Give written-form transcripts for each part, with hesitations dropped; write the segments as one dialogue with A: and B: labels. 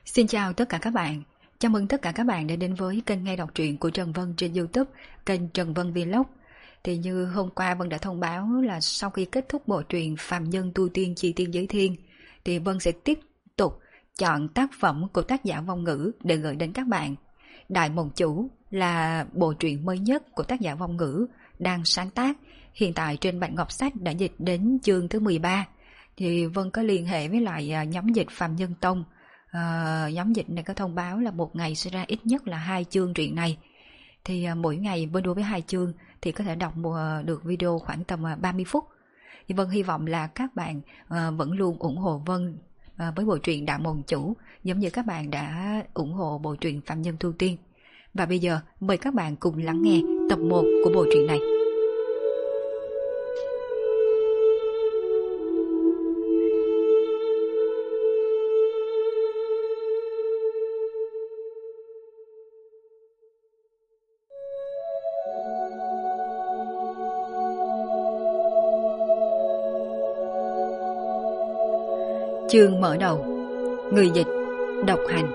A: Xin chào tất cả các bạn. Chào mừng tất cả các bạn đã đến với kênh nghe đọc truyện của Trần Vân trên YouTube, kênh Trần Vân Vlog. Thì như hôm qua Vân đã thông báo là sau khi kết thúc bộ truyện Phàm Nhân Tu Tiên Chi Tiên Giới Thiên, thì Vân sẽ tiếp tục chọn tác phẩm của tác giả Vong Ngữ để gửi đến các bạn. Đại Mộng Chủ là bộ truyện mới nhất của tác giả Vong Ngữ đang sáng tác. Hiện tại trên bản Ngọc Sách đã dịch đến chương thứ 13. Thì Vân có liên hệ với lại nhóm dịch Phàm Nhân Tông. Nhóm dịch này có thông báo là một ngày sẽ ra ít nhất là 2 chương truyện này. Thì mỗi ngày Vân đua với 2 chương thì có thể đọc được video khoảng tầm 30 phút. Thì Vân hy vọng là các bạn vẫn luôn ủng hộ Vân với bộ truyện Đại Mộng Chủ, giống như các bạn đã ủng hộ bộ truyện Phàm Nhân Tu Tiên. Và bây giờ mời các bạn cùng lắng nghe tập 1 của bộ truyện này. Chương mở đầu. Người dịch độc hành.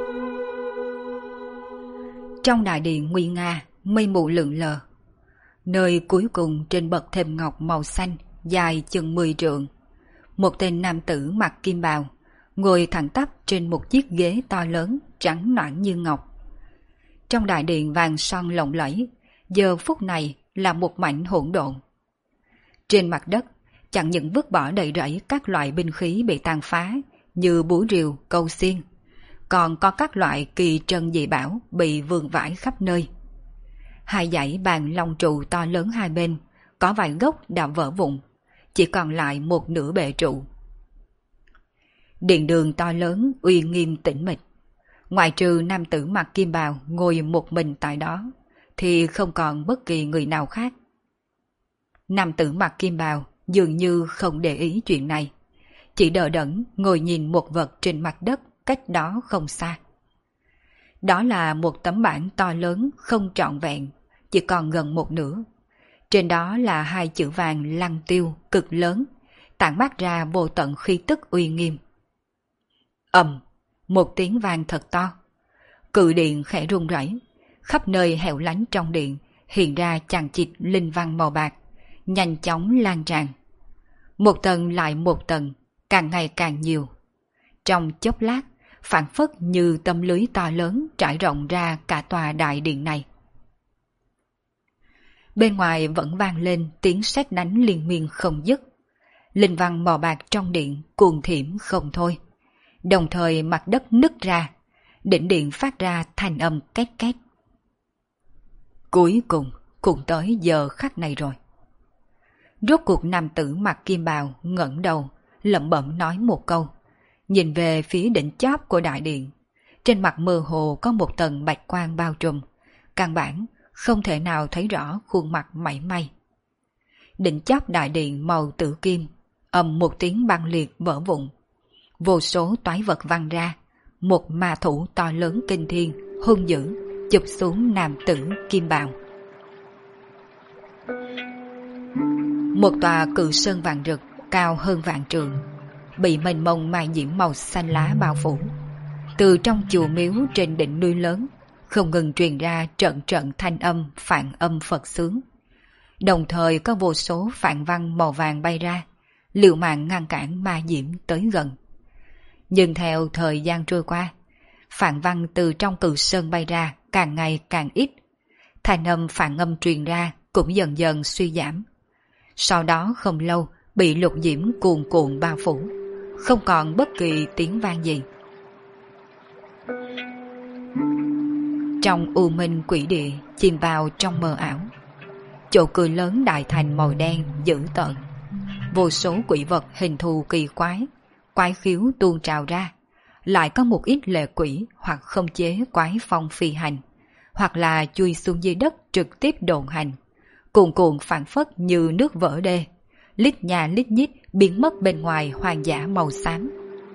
A: Trong đại điện nguy nga, mây mù lượn lờ. Nơi cuối cùng trên bậc thềm ngọc màu xanh dài chừng 10 trượng, một tên nam tử mặc kim bào ngồi thẳng tắp trên một chiếc ghế to lớn trắng nõn như ngọc. Trong đại điện vàng son lộng lẫy, giờ phút này là một mảnh hỗn độn. Trên mặt đất chẳng những vứt bỏ đầy rẫy các loại binh khí bị tàn phá như búa rìu, câu xiên, còn có các loại kỳ trân dị bảo bị vương vãi khắp nơi. Hai dãy bàn long trụ to lớn hai bên có vài gốc đã vỡ vụn, chỉ còn lại một nửa bệ trụ. Điện đường to lớn uy nghiêm tĩnh mịch, ngoại trừ nam tử mặc kim bào ngồi một mình tại đó thì không còn bất kỳ người nào khác. Nam tử mặc kim bào dường như không để ý chuyện này, chỉ đờ đẫn ngồi nhìn một vật trên mặt đất cách đó không xa. Đó là một tấm bảng to lớn không trọn vẹn, chỉ còn gần một nửa. Trên đó là hai chữ vàng lăng tiêu cực lớn, tản mát ra vô tận khí tức uy nghiêm. Ầm, một tiếng vang thật to. Cự điện khẽ rung rẩy, khắp nơi hẻo lánh trong điện hiện ra chằng chịt linh văn màu bạc, nhanh chóng lan tràn. Một tầng lại một tầng, càng ngày càng nhiều. Trong chốc lát, phảng phất như tấm lưới to lớn trải rộng ra cả tòa đại điện này. Bên ngoài vẫn vang lên tiếng sét đánh liên miên không dứt. Linh văn màu bạc trong điện cuồng thiểm không thôi. Đồng thời mặt đất nứt ra, đỉnh điện phát ra thanh âm két két. Cuối cùng cũng tới giờ khắc này rồi. Rốt cuộc nam tử mặc kim bào ngẩng đầu, lẩm bẩm nói một câu, nhìn về phía đỉnh chóp của đại điện. Trên mặt mơ hồ có một tầng bạch quang bao trùm, căn bản không thể nào thấy rõ khuôn mặt mảy may. Đỉnh chóp đại điện màu tử kim, ầm một tiếng băng liệt vỡ vụn. Vô số toái vật văng ra, một ma thủ to lớn kinh thiên, hung dữ, chụp xuống nam tử kim bào. Một tòa cự sơn vàng rực cao hơn vạn trượng, bị mênh mông mai nhiễm màu xanh lá bao phủ. Từ trong chùa miếu trên đỉnh núi lớn không ngừng truyền ra trận trận thanh âm phạn âm Phật xướng. Đồng thời có vô số phạn văn màu vàng bay ra, liều mạng ngăn cản ma nhiễm tới gần. Nhưng theo thời gian trôi qua, phạn văn từ trong cự sơn bay ra càng ngày càng ít, thanh âm phạn âm truyền ra cũng dần dần suy giảm. Sau đó không lâu bị lục diễm cuồn cuộn bao phủ, không còn bất kỳ tiếng vang gì. Trong u minh quỷ địa chìm vào trong mờ ảo, chỗ cười lớn đại thành màu đen dữ tợn, vô số quỷ vật hình thù kỳ quái, quái khiếu tuôn trào ra. Lại có một ít lệ quỷ hoặc không chế quái phong phi hành, hoặc là chui xuống dưới đất trực tiếp độn hành, cuồn cuộn phảng phất như nước vỡ đê, lít nhà lít nhít biến mất bên ngoài hoang dã màu xám.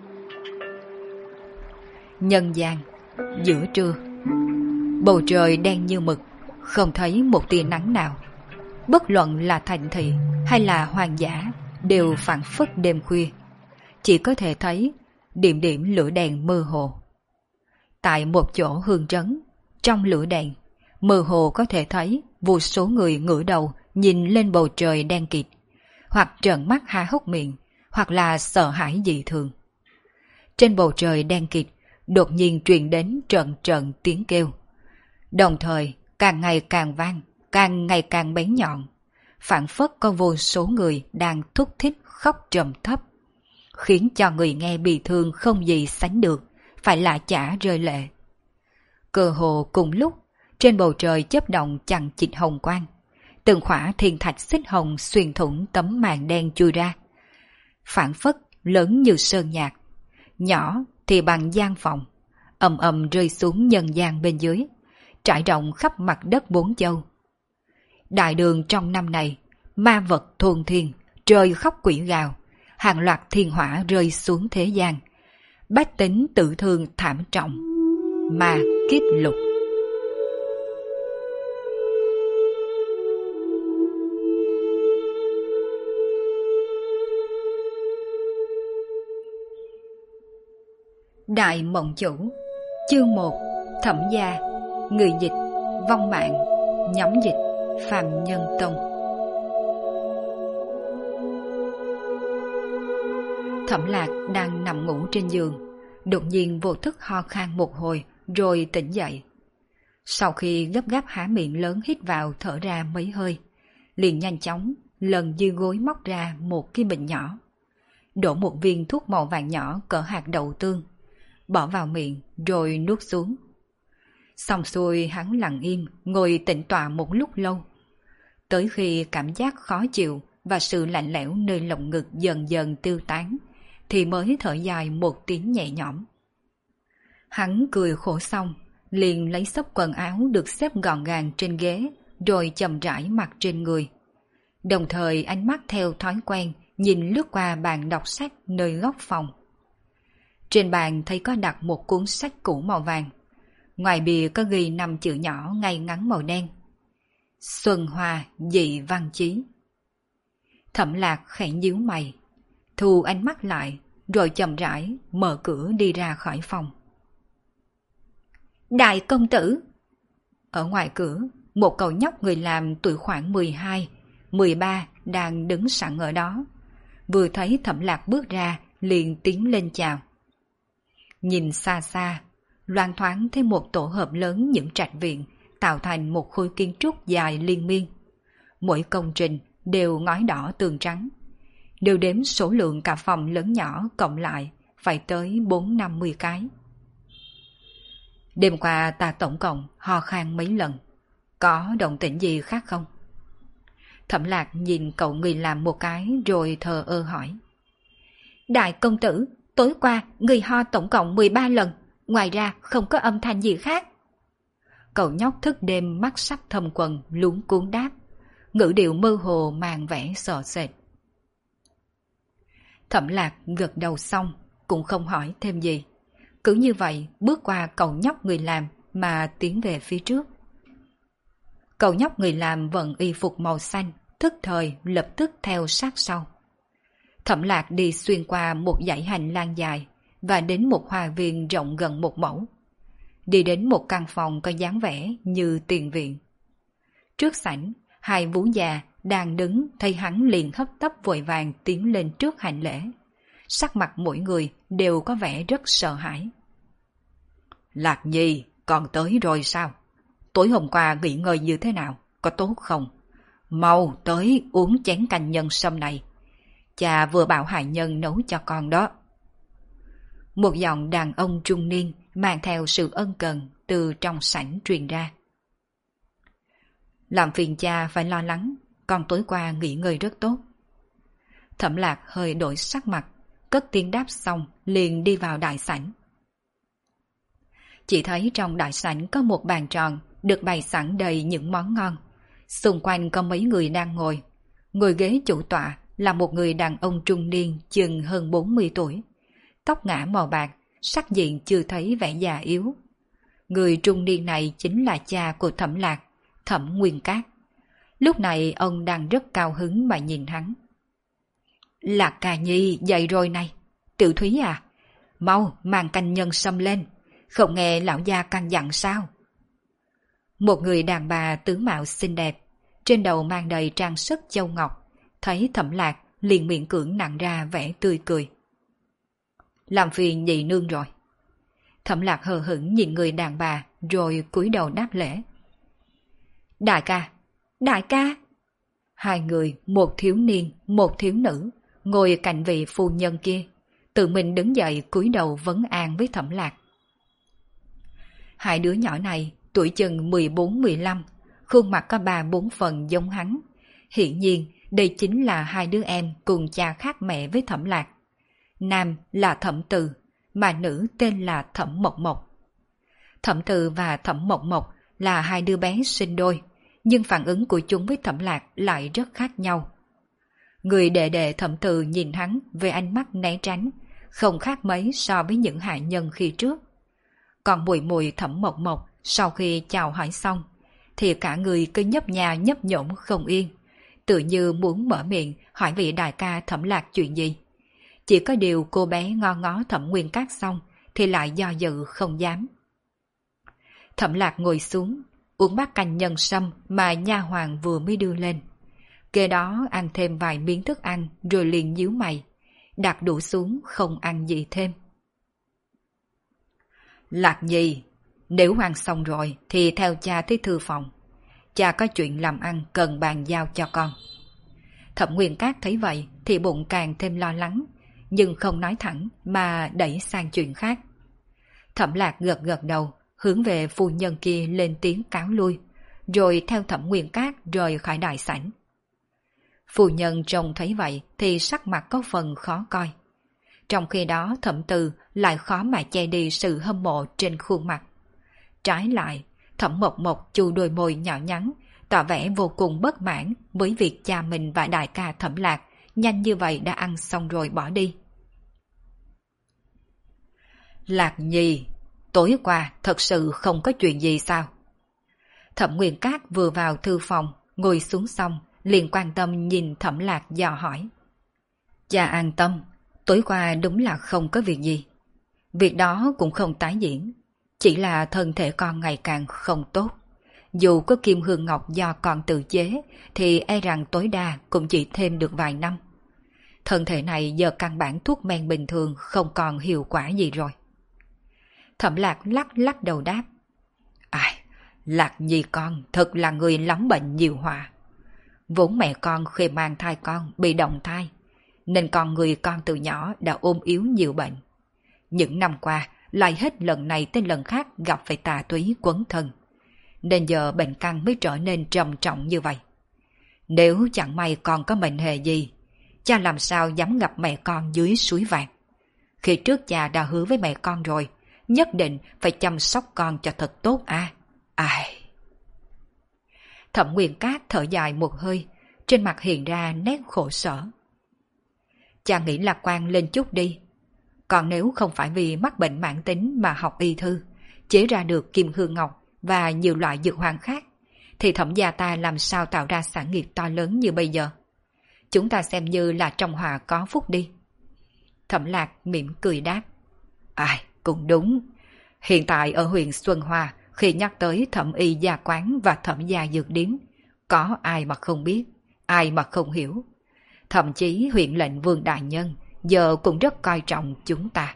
A: Nhân gian, giữa trưa, bầu trời đen như mực, không thấy một tia nắng nào. Bất luận là thành thị hay là hoang dã đều phảng phất đêm khuya, chỉ có thể thấy điểm điểm lửa đèn mơ hồ. Tại một chỗ hương trấn, trong lửa đèn, mơ hồ có thể thấy vô số người ngửa đầu nhìn lên bầu trời đen kịt, hoặc trợn mắt há hốc miệng, hoặc là sợ hãi dị thường. Trên bầu trời đen kịt, đột nhiên truyền đến trận trận tiếng kêu. Đồng thời, càng ngày càng vang, càng ngày càng bén nhọn, phảng phất có vô số người đang thúc thích khóc trầm thấp, khiến cho người nghe bị thương không gì sánh được, phải lạ chả rơi lệ. Cơ hồ cùng lúc, trên bầu trời chớp động chằng chịt hồng quang, từng khỏa thiên thạch xích hồng xuyên thủng tấm màn đen chui ra, phảng phất lớn như sơn nhạc, nhỏ thì bằng gian phòng, ầm ầm rơi xuống nhân gian bên dưới, trải rộng khắp mặt đất bốn châu. Đại đường trong năm này, ma vật thôn thiên, trời khóc quỷ gào, hàng loạt thiên hỏa rơi xuống thế gian, bách tính tử thương thảm trọng, ma kiếp lục. Đại Mộng Chủ, chương 1, Thẩm Gia, người dịch, Vong Mạng, nhóm dịch, Phàm Nhân Tông. Thẩm Lạc đang nằm ngủ trên giường, đột nhiên vô thức ho khan một hồi rồi tỉnh dậy. Sau khi gấp gáp há miệng lớn hít vào thở ra mấy hơi, liền nhanh chóng lần dưới gối móc ra một cái bình nhỏ, đổ một viên thuốc màu vàng nhỏ cỡ hạt đậu tương, bỏ vào miệng rồi nuốt xuống. Xong xuôi hắn lặng im ngồi tĩnh tọa một lúc lâu, tới khi cảm giác khó chịu và sự lạnh lẽo nơi lồng ngực dần dần tiêu tán thì mới thở dài một tiếng nhẹ nhõm. Hắn cười khổ xong, liền lấy xấp quần áo được xếp gọn gàng trên ghế rồi chậm rãi mặc trên người. Đồng thời ánh mắt theo thói quen nhìn lướt qua bàn đọc sách nơi góc phòng. Trên bàn thấy có đặt một cuốn sách cũ màu vàng, ngoài bìa có ghi 5 chữ nhỏ ngay ngắn màu đen: Xuân Hoa Dị Văn Chí. Thẩm Lạc khẽ nhíu mày, thu ánh mắt lại, rồi chậm rãi mở cửa đi ra khỏi phòng. Đại công tử! Ở ngoài cửa, một cậu nhóc người làm tuổi khoảng 12, 13 đang đứng sẵn ở đó. Vừa thấy Thẩm Lạc bước ra, liền tiến lên chào. Nhìn xa xa, loang thoáng thấy một tổ hợp lớn những trạch viện tạo thành một khối kiến trúc dài liên miên. Mỗi công trình đều ngói đỏ tường trắng. Đều đếm số lượng cả phòng lớn nhỏ cộng lại phải tới 4-50 cái. Đêm qua ta tổng cộng ho khan mấy lần. Có động tĩnh gì khác không? Thẩm Lạc nhìn cậu người làm một cái rồi thờ ơ hỏi. Đại công tử, tối qua người ho tổng cộng 13 lần, ngoài ra không có âm thanh gì khác. Cậu nhóc thức đêm mắt sắc thâm quần luống cuống đáp, ngữ điệu mơ hồ mang vẻ sợ sệt. Thẩm Lạc gật đầu xong cũng không hỏi thêm gì, cứ như vậy bước qua cậu nhóc người làm mà tiến về phía trước. Cậu nhóc người làm vận y phục màu xanh, thức thời lập tức theo sát sau. Thẩm Lạc đi xuyên qua một dãy hành lang dài và đến một hoa viên rộng gần 1 mẫu. Đi đến một căn phòng có dáng vẻ như tiền viện. Trước sảnh, 2 vú già đang đứng, thấy hắn liền hấp tấp vội vàng tiến lên trước hành lễ. Sắc mặt mỗi người đều có vẻ rất sợ hãi. Lạc Nhi, còn tới rồi sao? Tối hôm qua nghỉ ngơi như thế nào? Có tốt không? Mau tới uống chén canh nhân sâm này. Cha vừa bảo Hải Nhân nấu cho con đó. Một giọng đàn ông trung niên mang theo sự ân cần từ trong sảnh truyền ra. Làm phiền cha phải lo lắng, con tối qua nghỉ ngơi rất tốt. Thẩm Lạc hơi đổi sắc mặt, cất tiếng đáp xong liền đi vào đại sảnh. Chỉ thấy trong đại sảnh có một bàn tròn được bày sẵn đầy những món ngon. Xung quanh có mấy người đang ngồi. Ngồi ghế chủ tọa là một người đàn ông trung niên chừng hơn 40 tuổi. Tóc ngả màu bạc, sắc diện chưa thấy vẻ già yếu. Người trung niên này chính là cha của Thẩm Lạc, Thẩm Nguyên Cát. Lúc này ông đang rất cao hứng mà nhìn hắn. Lạc ca nhi dậy rồi này. Tiểu Thúy à, mau mang canh nhân sâm lên. Không nghe lão gia căn dặn sao? Một người đàn bà tướng mạo xinh đẹp, trên đầu mang đầy trang sức châu ngọc, thấy Thẩm Lạc liền miệng cưỡng nặn ra vẻ tươi cười. Làm phiền nhị nương rồi. Thẩm Lạc hờ hững nhìn người đàn bà rồi cúi đầu đáp lễ. Đại ca, đại ca. Hai người, một thiếu niên, một thiếu nữ, ngồi cạnh vị phu nhân kia, tự mình đứng dậy cúi đầu vấn an với Thẩm Lạc. Hai đứa nhỏ này tuổi chừng 14-15, khuôn mặt có 3-4 phần giống hắn. Hiển nhiên đây chính là hai đứa em cùng cha khác mẹ với Thẩm Lạc. Nam là Thẩm Từ, mà nữ tên là Thẩm Mộc Mộc. Thẩm Từ và Thẩm Mộc Mộc là hai đứa bé sinh đôi, nhưng phản ứng của chúng với Thẩm Lạc lại rất khác nhau. Người đệ đệ Thẩm Từ nhìn hắn với ánh mắt né tránh, không khác mấy so với những hạ nhân khi trước. Còn muội muội Thẩm Mộc Mộc sau khi chào hỏi xong, thì cả người cứ nhấp nha nhấp nhổm không yên, tự như muốn mở miệng hỏi vị đại ca Thẩm Lạc chuyện gì. Chỉ có điều cô bé ngó ngó Thẩm Nguyên Cát xong thì lại do dự không dám. Thẩm Lạc ngồi xuống, uống bát canh nhân sâm mà nha hoàn vừa mới đưa lên. Kế đó ăn thêm vài miếng thức ăn rồi liền nhíu mày, đặt đũa xuống không ăn gì thêm. Lạc Nhi, nếu ăn xong rồi thì theo cha tới thư phòng. Cha có chuyện làm ăn cần bàn giao cho con. Thẩm Nguyên Cát thấy vậy thì bụng càng thêm lo lắng, nhưng không nói thẳng mà đẩy sang chuyện khác. Thẩm Lạc gật gật đầu, hướng về phu nhân kia lên tiếng cáo lui, rồi theo Thẩm Nguyên Cát rời khỏi đại sảnh. Phu nhân trông thấy vậy thì sắc mặt có phần khó coi. Trong khi đó Thẩm Từ lại khó mà che đi sự hâm mộ trên khuôn mặt. Trái lại, Thẩm Mộc Mộc chu đôi môi nhỏ nhắn, tỏ vẻ vô cùng bất mãn với việc cha mình và đại ca Thẩm Lạc nhanh như vậy đã ăn xong rồi bỏ đi. Lạc Nhi, tối qua thật sự không có chuyện gì sao? Thẩm Nguyên Cát vừa vào thư phòng, ngồi xuống xong, liền quan tâm nhìn Thẩm Lạc dò hỏi. Cha an tâm, tối qua đúng là không có việc gì. Việc đó cũng không tái diễn, chỉ là thân thể con ngày càng không tốt. Dù có kim hương ngọc do con tự chế, thì e rằng tối đa cũng chỉ thêm được vài năm. Thân thể này giờ căn bản thuốc men bình thường không còn hiệu quả gì rồi. Thẩm Lạc lắc lắc đầu đáp. Ai, Lạc Nhi con thật là người lắm bệnh nhiều họa. Vốn mẹ con khi mang thai con bị động thai, nên con người con từ nhỏ đã ôm yếu nhiều bệnh. Những năm qua, lại hết lần này tới lần khác gặp phải tà túy quấn thân, nên giờ bệnh căn mới trở nên trầm trọng như vậy. Nếu chẳng may còn có mệnh hệ gì, cha làm sao dám gặp mẹ con dưới suối vàng. Khi trước cha đã hứa với mẹ con rồi, nhất định phải chăm sóc con cho thật tốt à. Ai... Thẩm Nguyên Cát thở dài một hơi, trên mặt hiện ra nét khổ sở. Cha nghĩ lạc quan lên chút đi. Còn nếu không phải vì mắc bệnh mãn tính mà học y thư, chế ra được kim hương ngọc và nhiều loại dược hoàng khác, thì Thẩm gia ta làm sao tạo ra sản nghiệp to lớn như bây giờ. Chúng ta xem như là trong họa có phúc đi. Thẩm Lạc mỉm cười đáp. Ai, cũng đúng. Hiện tại ở huyện Xuân Hoa, khi nhắc tới Thẩm y gia quán và Thẩm gia dược điếm, có ai mà không biết, ai mà không hiểu. Thậm chí huyện lệnh Vương đại nhân giờ cũng rất coi trọng chúng ta.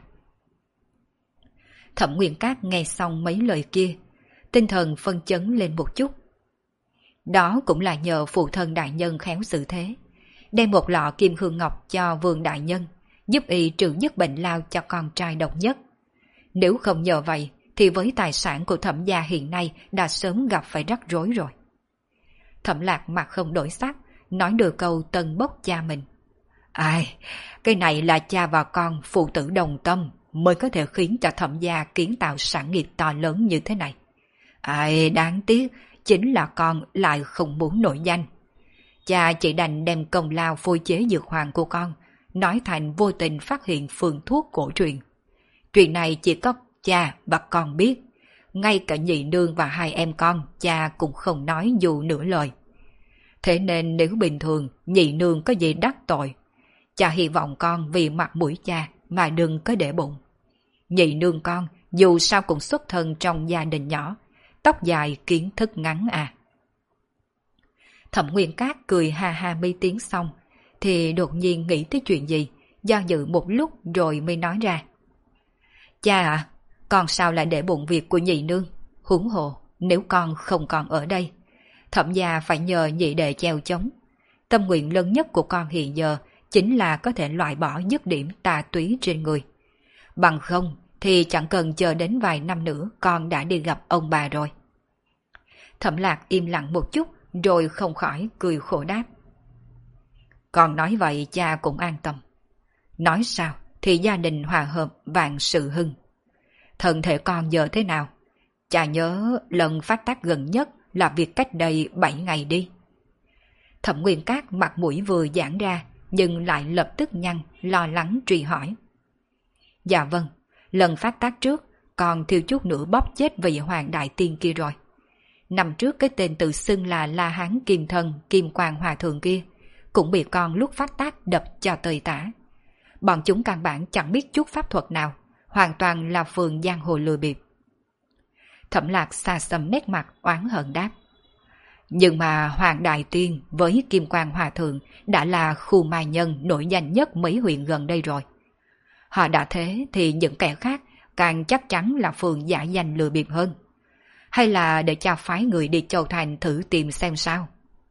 A: Thẩm Nguyên Cát nghe xong mấy lời kia, tinh thần phân chấn lên một chút. Đó cũng là nhờ phụ thân đại nhân khéo xử thế, đem một lọ kim hương ngọc cho Vương đại nhân, giúp y trừ nhất bệnh lao cho con trai độc nhất. Nếu không nhờ vậy, thì với tài sản của Thẩm gia hiện nay đã sớm gặp phải rắc rối rồi. Thẩm Lạc mặt không đổi sắc, nói đôi câu tân bốc cha mình. Ai, cái này là cha và con phụ tử đồng tâm mới có thể khiến cho Thẩm gia kiến tạo sản nghiệp to lớn như thế này. Ai, đáng tiếc chính là con lại không muốn nổi danh. Cha chỉ đành đem công lao phôi chế dược hoàng của con nói thành vô tình phát hiện phương thuốc cổ truyền. Chuyện này chỉ có cha và con biết, ngay cả nhị nương và hai em con cha cũng không nói dù nửa lời. Thế nên nếu bình thường nhị nương có gì đắc tội, cha hy vọng con vì mặt mũi cha mà đừng có để bụng. Nhị nương con dù sao cũng xuất thân trong gia đình nhỏ, tóc dài kiến thức ngắn à. Thẩm Nguyên Cát cười ha ha mấy tiếng xong, thì đột nhiên nghĩ tới chuyện gì, do dự một lúc rồi mới nói ra. Cha à, con sao lại để bụng việc của nhị nương? Huống hồ, nếu con không còn ở đây, Thẩm gia phải nhờ nhị đệ chèo chống. Tâm nguyện lớn nhất của con hiện giờ chính là có thể loại bỏ dứt điểm tà túy trên người. Bằng không thì chẳng cần chờ đến vài năm nữa con đã đi gặp ông bà rồi. Thẩm Lạc im lặng một chút rồi không khỏi cười khổ đáp. Con nói vậy cha cũng an tâm. Nói sao thì gia đình hòa hợp vạn sự hưng. Thân thể con giờ thế nào? Cha nhớ lần phát tác gần nhất là việc cách đây 7 ngày đi. Thẩm Nguyên Cát mặt mũi vừa giãn ra nhưng lại lập tức nhăn, lo lắng truy hỏi. Dạ vâng, lần phát tác trước con thiếu chút nữa bóp chết vị hoàng đại tiên kia rồi. Năm trước cái tên tự xưng là La Hán Kim Thân Kim Quang Hòa Thượng kia cũng bị con lúc phát tác đập cho tơi tả. Bọn chúng căn bản chẳng biết chút pháp thuật nào, hoàn toàn là phường giang hồ lừa bịp. Thẩm Lạc xa xăm nét mặt oán hận đáp. Nhưng mà Hoàng Đại Tiên với Kim Quang Hòa Thượng đã là khu mai nhân nổi danh nhất mấy huyện gần đây rồi. Họ đã thế thì những kẻ khác càng chắc chắn là phường giả danh lừa bịp hơn. Hay là để cha phái người đi Châu Thành thử tìm xem sao?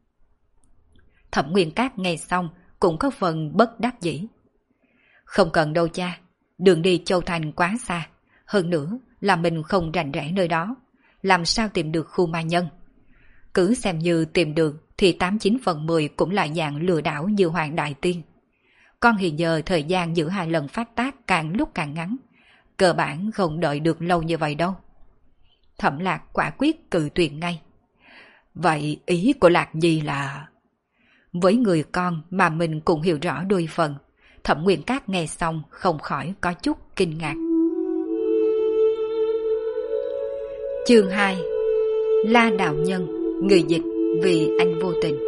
A: Thẩm Nguyên Cát nghe xong cũng có phần bất đắc dĩ. Không cần đâu cha, đường đi Châu Thành quá xa, hơn nữa là mình không rành rẽ nơi đó, làm sao tìm được khu ma nhân. Cứ xem như tìm được thì 89/10 cũng là dạng lừa đảo như Hoàng Đại Tiên. Con hiện giờ thời gian giữa 2 lần phát tác càng lúc càng ngắn, cơ bản không đợi được lâu như vậy đâu. Thẩm Lạc quả quyết cự tuyệt ngay. Vậy ý của Lạc Nhi là... Với người con mà mình cũng hiểu rõ đôi phần, Thẩm Nguyên Cát nghe xong không khỏi có chút kinh ngạc. Chương 2. La Đạo Nhân, người dịch vì anh vô tình.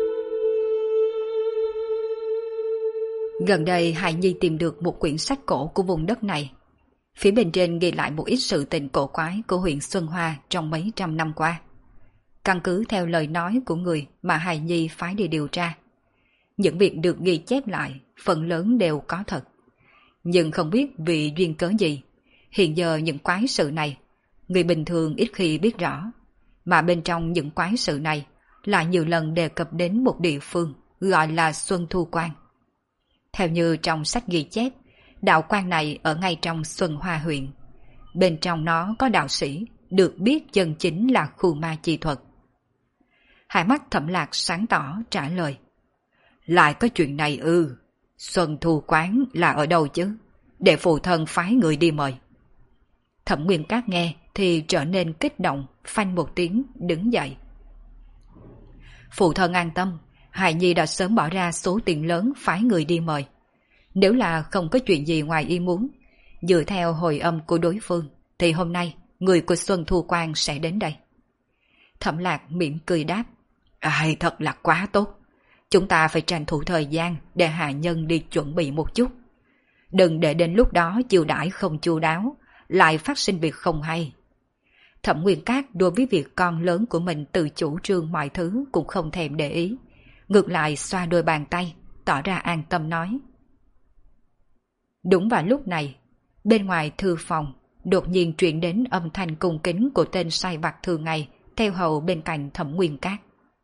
A: Gần đây Hải Nhi tìm được một quyển sách cổ của vùng đất này. Phía bên trên ghi lại một ít sự tình cổ quái của huyện Xuân Hoa trong mấy trăm năm qua. Căn cứ theo lời nói của người mà Hải Nhi phái đi điều tra, những việc được ghi chép lại phần lớn đều có thật. Nhưng không biết vì duyên cớ gì, hiện giờ những quái sự này người bình thường ít khi biết rõ, mà bên trong những quái sự này lại nhiều lần đề cập đến một địa phương gọi là Xuân Thu Quan. Theo như trong sách ghi chép, đạo quan này ở ngay trong Xuân Hoa huyện. Bên trong nó có đạo sĩ được biết chân chính là khu ma chi thuật. Hai mắt Thẩm Lạc sáng tỏ trả lời. Lại có chuyện này ư? Xuân Thu Quán là ở đâu chứ? Để phụ thân phái người đi mời. Thẩm Nguyên Cát nghe thì trở nên kích động, phanh một tiếng đứng dậy. Phụ thân an tâm, Hải Nhi đã sớm bỏ ra số tiền lớn phái người đi mời. Nếu là không có chuyện gì ngoài ý muốn, dựa theo hồi âm của đối phương, thì hôm nay người của Xuân Thu Quan sẽ đến đây. Thẩm Lạc mỉm cười đáp. Ai, thật là quá tốt. Chúng ta phải tranh thủ thời gian để hạ nhân đi chuẩn bị một chút. Đừng để đến lúc đó chiêu đãi không chu đáo, lại phát sinh việc không hay. Thẩm Nguyên Cát đối với việc con lớn của mình tự chủ trương mọi thứ cũng không thèm để ý. Ngược lại xoa đôi bàn tay, tỏ ra an tâm nói. Đúng vào lúc này, bên ngoài thư phòng, đột nhiên truyền đến âm thanh cung kính của tên sai vặt thường ngày, theo hầu bên cạnh Thẩm Nguyên Cát.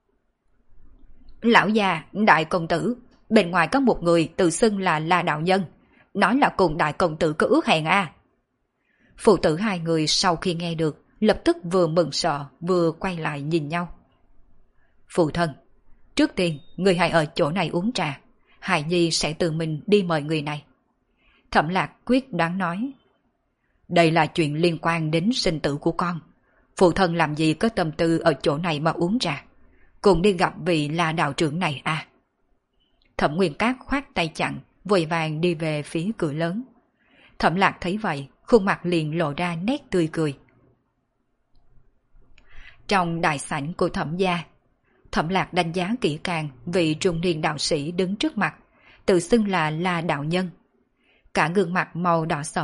A: Lão già, đại công tử, bên ngoài có một người tự xưng là La Đạo Nhân, nói là cùng đại công tử có ước hẹn à. Phụ tử hai người sau khi nghe được, lập tức vừa mừng sợ vừa quay lại nhìn nhau. Phụ thân, trước tiên người hãy ở chỗ này uống trà, Hải Nhi sẽ tự mình đi mời người này. Thẩm Lạc quyết đoán nói. Đây là chuyện liên quan đến sinh tử của con, phụ thân làm gì có tâm tư ở chỗ này mà uống trà, cùng đi gặp vị La đạo trưởng này à. Thẩm Nguyên Cát khoát tay chặn, vội vàng đi về phía cửa lớn. Thẩm Lạc thấy vậy, khuôn mặt liền lộ ra nét tươi cười. Trong đại sảnh của Thẩm gia, Thẩm Lạc đánh giá kỹ càng vị trung niên đạo sĩ đứng trước mặt, tự xưng là La Đạo Nhân. Cả gương mặt màu đỏ sẫm,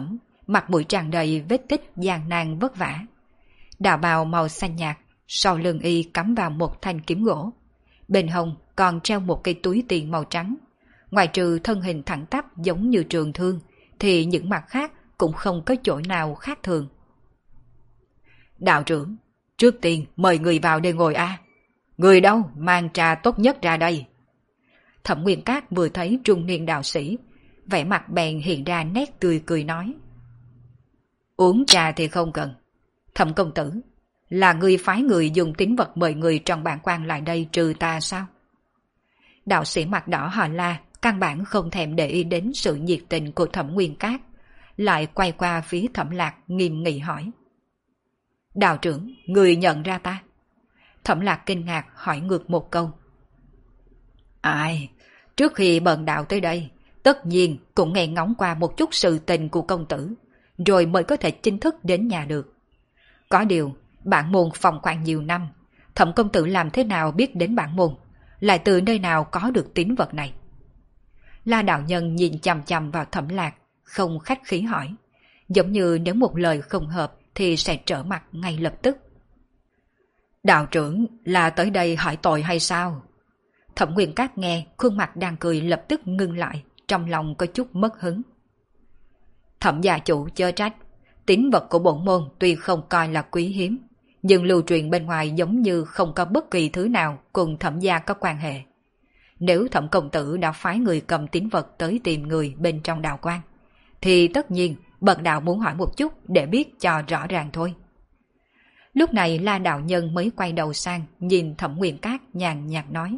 A: mặt mũi tràn đầy vết tích gian nan vất vả. Đạo bào màu xanh nhạt, sau lưng y cắm vào một thanh kiếm gỗ. Bên hông còn treo một cây túi tiền màu trắng. Ngoài trừ thân hình thẳng tắp giống như trường thương, thì những mặt khác cũng không có chỗ nào khác thường. Đạo trưởng, trước tiên mời người vào đây ngồi a. Người đâu mang trà tốt nhất ra đây. Thẩm Nguyên Cát vừa thấy trung niên đạo sĩ, vẻ mặt bèn hiện ra nét tươi cười nói. Uống trà thì không cần. Thẩm công tử, là người phái người dùng tín vật mời người trong bản quan lại đây trừ ta sao? Đạo sĩ mặt đỏ họ La căn bản không thèm để ý đến sự nhiệt tình của Thẩm Nguyên Cát, lại quay qua phía Thẩm Lạc nghiêm nghị hỏi. Đạo trưởng, người nhận ra ta? Thẩm Lạc kinh ngạc hỏi ngược một câu. Ai, trước khi bần đạo tới đây, tất nhiên cũng nghe ngóng qua một chút sự tình của công tử, rồi mới có thể chính thức đến nhà được. Có điều, bản môn phòng quan nhiều năm, Thẩm công tử làm thế nào biết đến bản môn, lại từ nơi nào có được tín vật này? La đạo nhân nhìn chằm chằm vào Thẩm Lạc, không khách khí hỏi, giống như nếu một lời không hợp thì sẽ trở mặt ngay lập tức. Đạo trưởng là tới đây hỏi tội hay sao? Thẩm Nguyên Cát nghe khuôn mặt đang cười lập tức ngưng lại, trong lòng có chút mất hứng. Thẩm gia chủ chớ trách, tín vật của bổn môn tuy không coi là quý hiếm, nhưng lưu truyền bên ngoài giống như không có bất kỳ thứ nào cùng Thẩm gia có quan hệ. Nếu Thẩm công tử đã phái người cầm tín vật tới tìm người bên trong đạo quan, thì tất nhiên bần đạo muốn hỏi một chút để biết cho rõ ràng thôi. Lúc này La đạo nhân mới quay đầu sang nhìn Thẩm Nguyên Cát nhàn nhạt nói.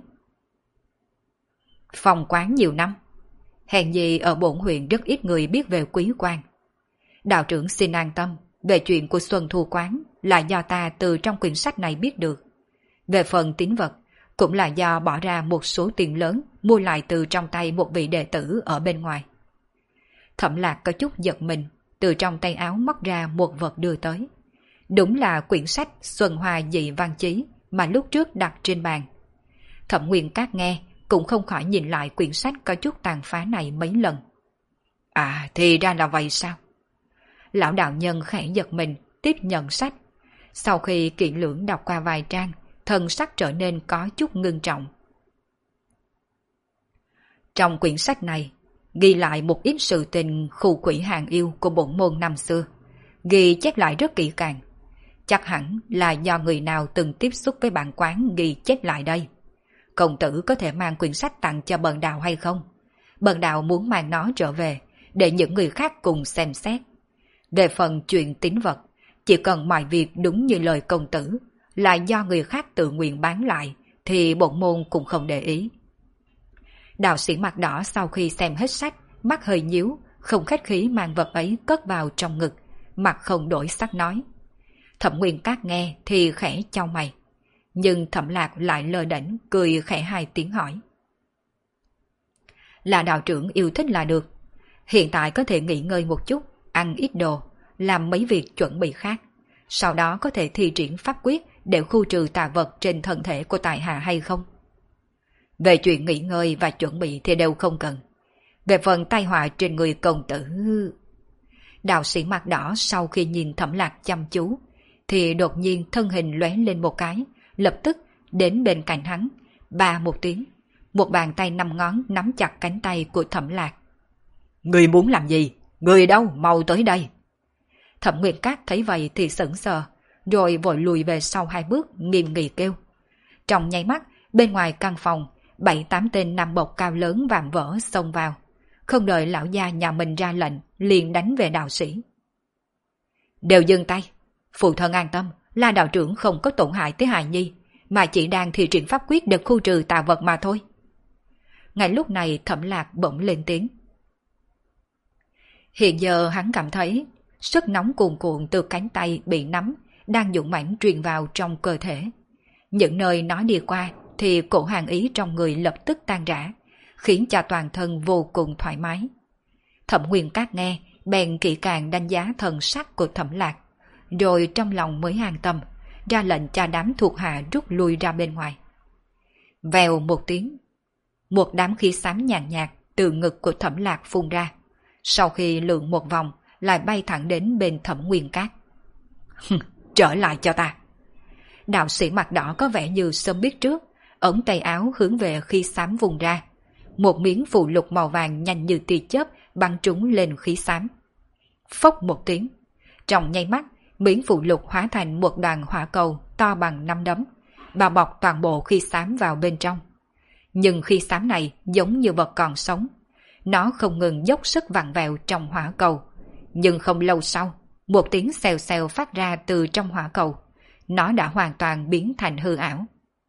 A: Phòng quán nhiều năm, hèn gì ở bổn huyện rất ít người biết về quý quan. Đạo trưởng xin an tâm, về chuyện của Xuân Thu quán là do ta từ trong quyển sách này biết được. Về phần tín vật, cũng là do bỏ ra một số tiền lớn mua lại từ trong tay một vị đệ tử ở bên ngoài. Thẩm Lạc có chút giật mình, từ trong tay áo móc ra một vật đưa tới. Đúng là quyển sách Xuân Hoa Dị Văn Chí mà lúc trước đặt trên bàn. Thẩm Nguyên Cát nghe cũng không khỏi nhìn lại quyển sách có chút tàn phá này mấy lần. À, thì ra là vậy sao? Lão đạo nhân khẽ giật mình, tiếp nhận sách. Sau khi kỹ lưỡng đọc qua vài trang, thần sắc trở nên có chút ngưng trọng. Trong quyển sách này, ghi lại một ít sự tình khu quỷ hàng yêu của bổn môn năm xưa, ghi chép lại rất kỹ càng. Chắc hẳn là do người nào từng tiếp xúc với bản quán ghi chép lại đây. Công tử có thể mang quyển sách tặng cho bần đạo hay không? Bần đạo muốn mang nó trở về, để những người khác cùng xem xét. Về phần chuyện tín vật, chỉ cần mọi việc đúng như lời công tử, là do người khác tự nguyện bán lại, thì bổn môn cũng không để ý. Đạo sĩ mặt đỏ sau khi xem hết sách, mắt hơi nhíu, không khách khí mang vật ấy cất vào trong ngực, mặt không đổi sắc nói. Thẩm Nguyên Cát nghe thì khẽ chau mày, nhưng Thẩm Lạc lại lơ đễnh cười khẽ hai tiếng hỏi. Là đạo trưởng yêu thích là được, hiện tại có thể nghỉ ngơi một chút, ăn ít đồ, làm mấy việc chuẩn bị khác, sau đó có thể thi triển pháp quyết để khu trừ tà vật trên thân thể của tại hạ hay không? Về chuyện nghỉ ngơi và chuẩn bị thì đều không cần. Về phần tai họa trên người công tử... Đạo sĩ mặt đỏ sau khi nhìn Thẩm Lạc chăm chú, thì đột nhiên thân hình lóe lên một cái, lập tức đến bên cạnh hắn, ba một tiếng, một bàn tay 5 ngón nắm chặt cánh tay của Thẩm Lạc. Người muốn làm gì? Người đâu? Mau tới đây! Thẩm Nguyên Cát thấy vậy thì sững sờ, rồi vội lùi về sau 2 bước, nghiêm nghị kêu. Trong nháy mắt, bên ngoài căn phòng, 7-8 tên nằm bọc cao lớn vạm vỡ xông vào. Không đợi lão gia nhà mình ra lệnh, liền đánh về đạo sĩ. Đều dừng tay, phụ thân an tâm, La đạo trưởng không có tổn hại tới hài nhi, mà chỉ đang thi triển pháp quyết để khu trừ tà vật mà thôi. Ngay lúc này Thẩm Lạc bỗng lên tiếng. Hiện giờ hắn cảm thấy sức nóng cuồn cuộn từ cánh tay bị nắm đang dũng mãnh truyền vào trong cơ thể. Những nơi nó đi qua thì cổ hàn ý trong người lập tức tan rã, khiến cho toàn thân vô cùng thoải mái. Thẩm Nguyên Cát nghe bèn kỹ càng đánh giá thần sắc của Thẩm Lạc, rồi trong lòng mới an tâm, ra lệnh cho đám thuộc hạ rút lui ra bên ngoài. Vèo một tiếng, một đám khí xám nhàn nhạt từ ngực của Thẩm Lạc phun ra. Sau khi lượn một vòng, lại bay thẳng đến bên Thẩm Nguyên Cát. Trở lại cho ta. Đạo sĩ mặt đỏ có vẻ như sớm biết trước, ống tay áo hướng về khí xám vùng ra. Một miếng phù lục màu vàng nhanh như tia chớp bắn trúng lên khí xám. Phốc một tiếng, trong nháy mắt, miếng phù lục hóa thành một đoàn hỏa cầu to bằng nắm đấm, bao bọc toàn bộ khí xám vào bên trong. Nhưng khí xám này giống như vật còn sống. Nó không ngừng dốc sức vặn vẹo trong hỏa cầu. Nhưng không lâu sau, một tiếng xèo xèo phát ra từ trong hỏa cầu. Nó đã hoàn toàn biến thành hư ảo.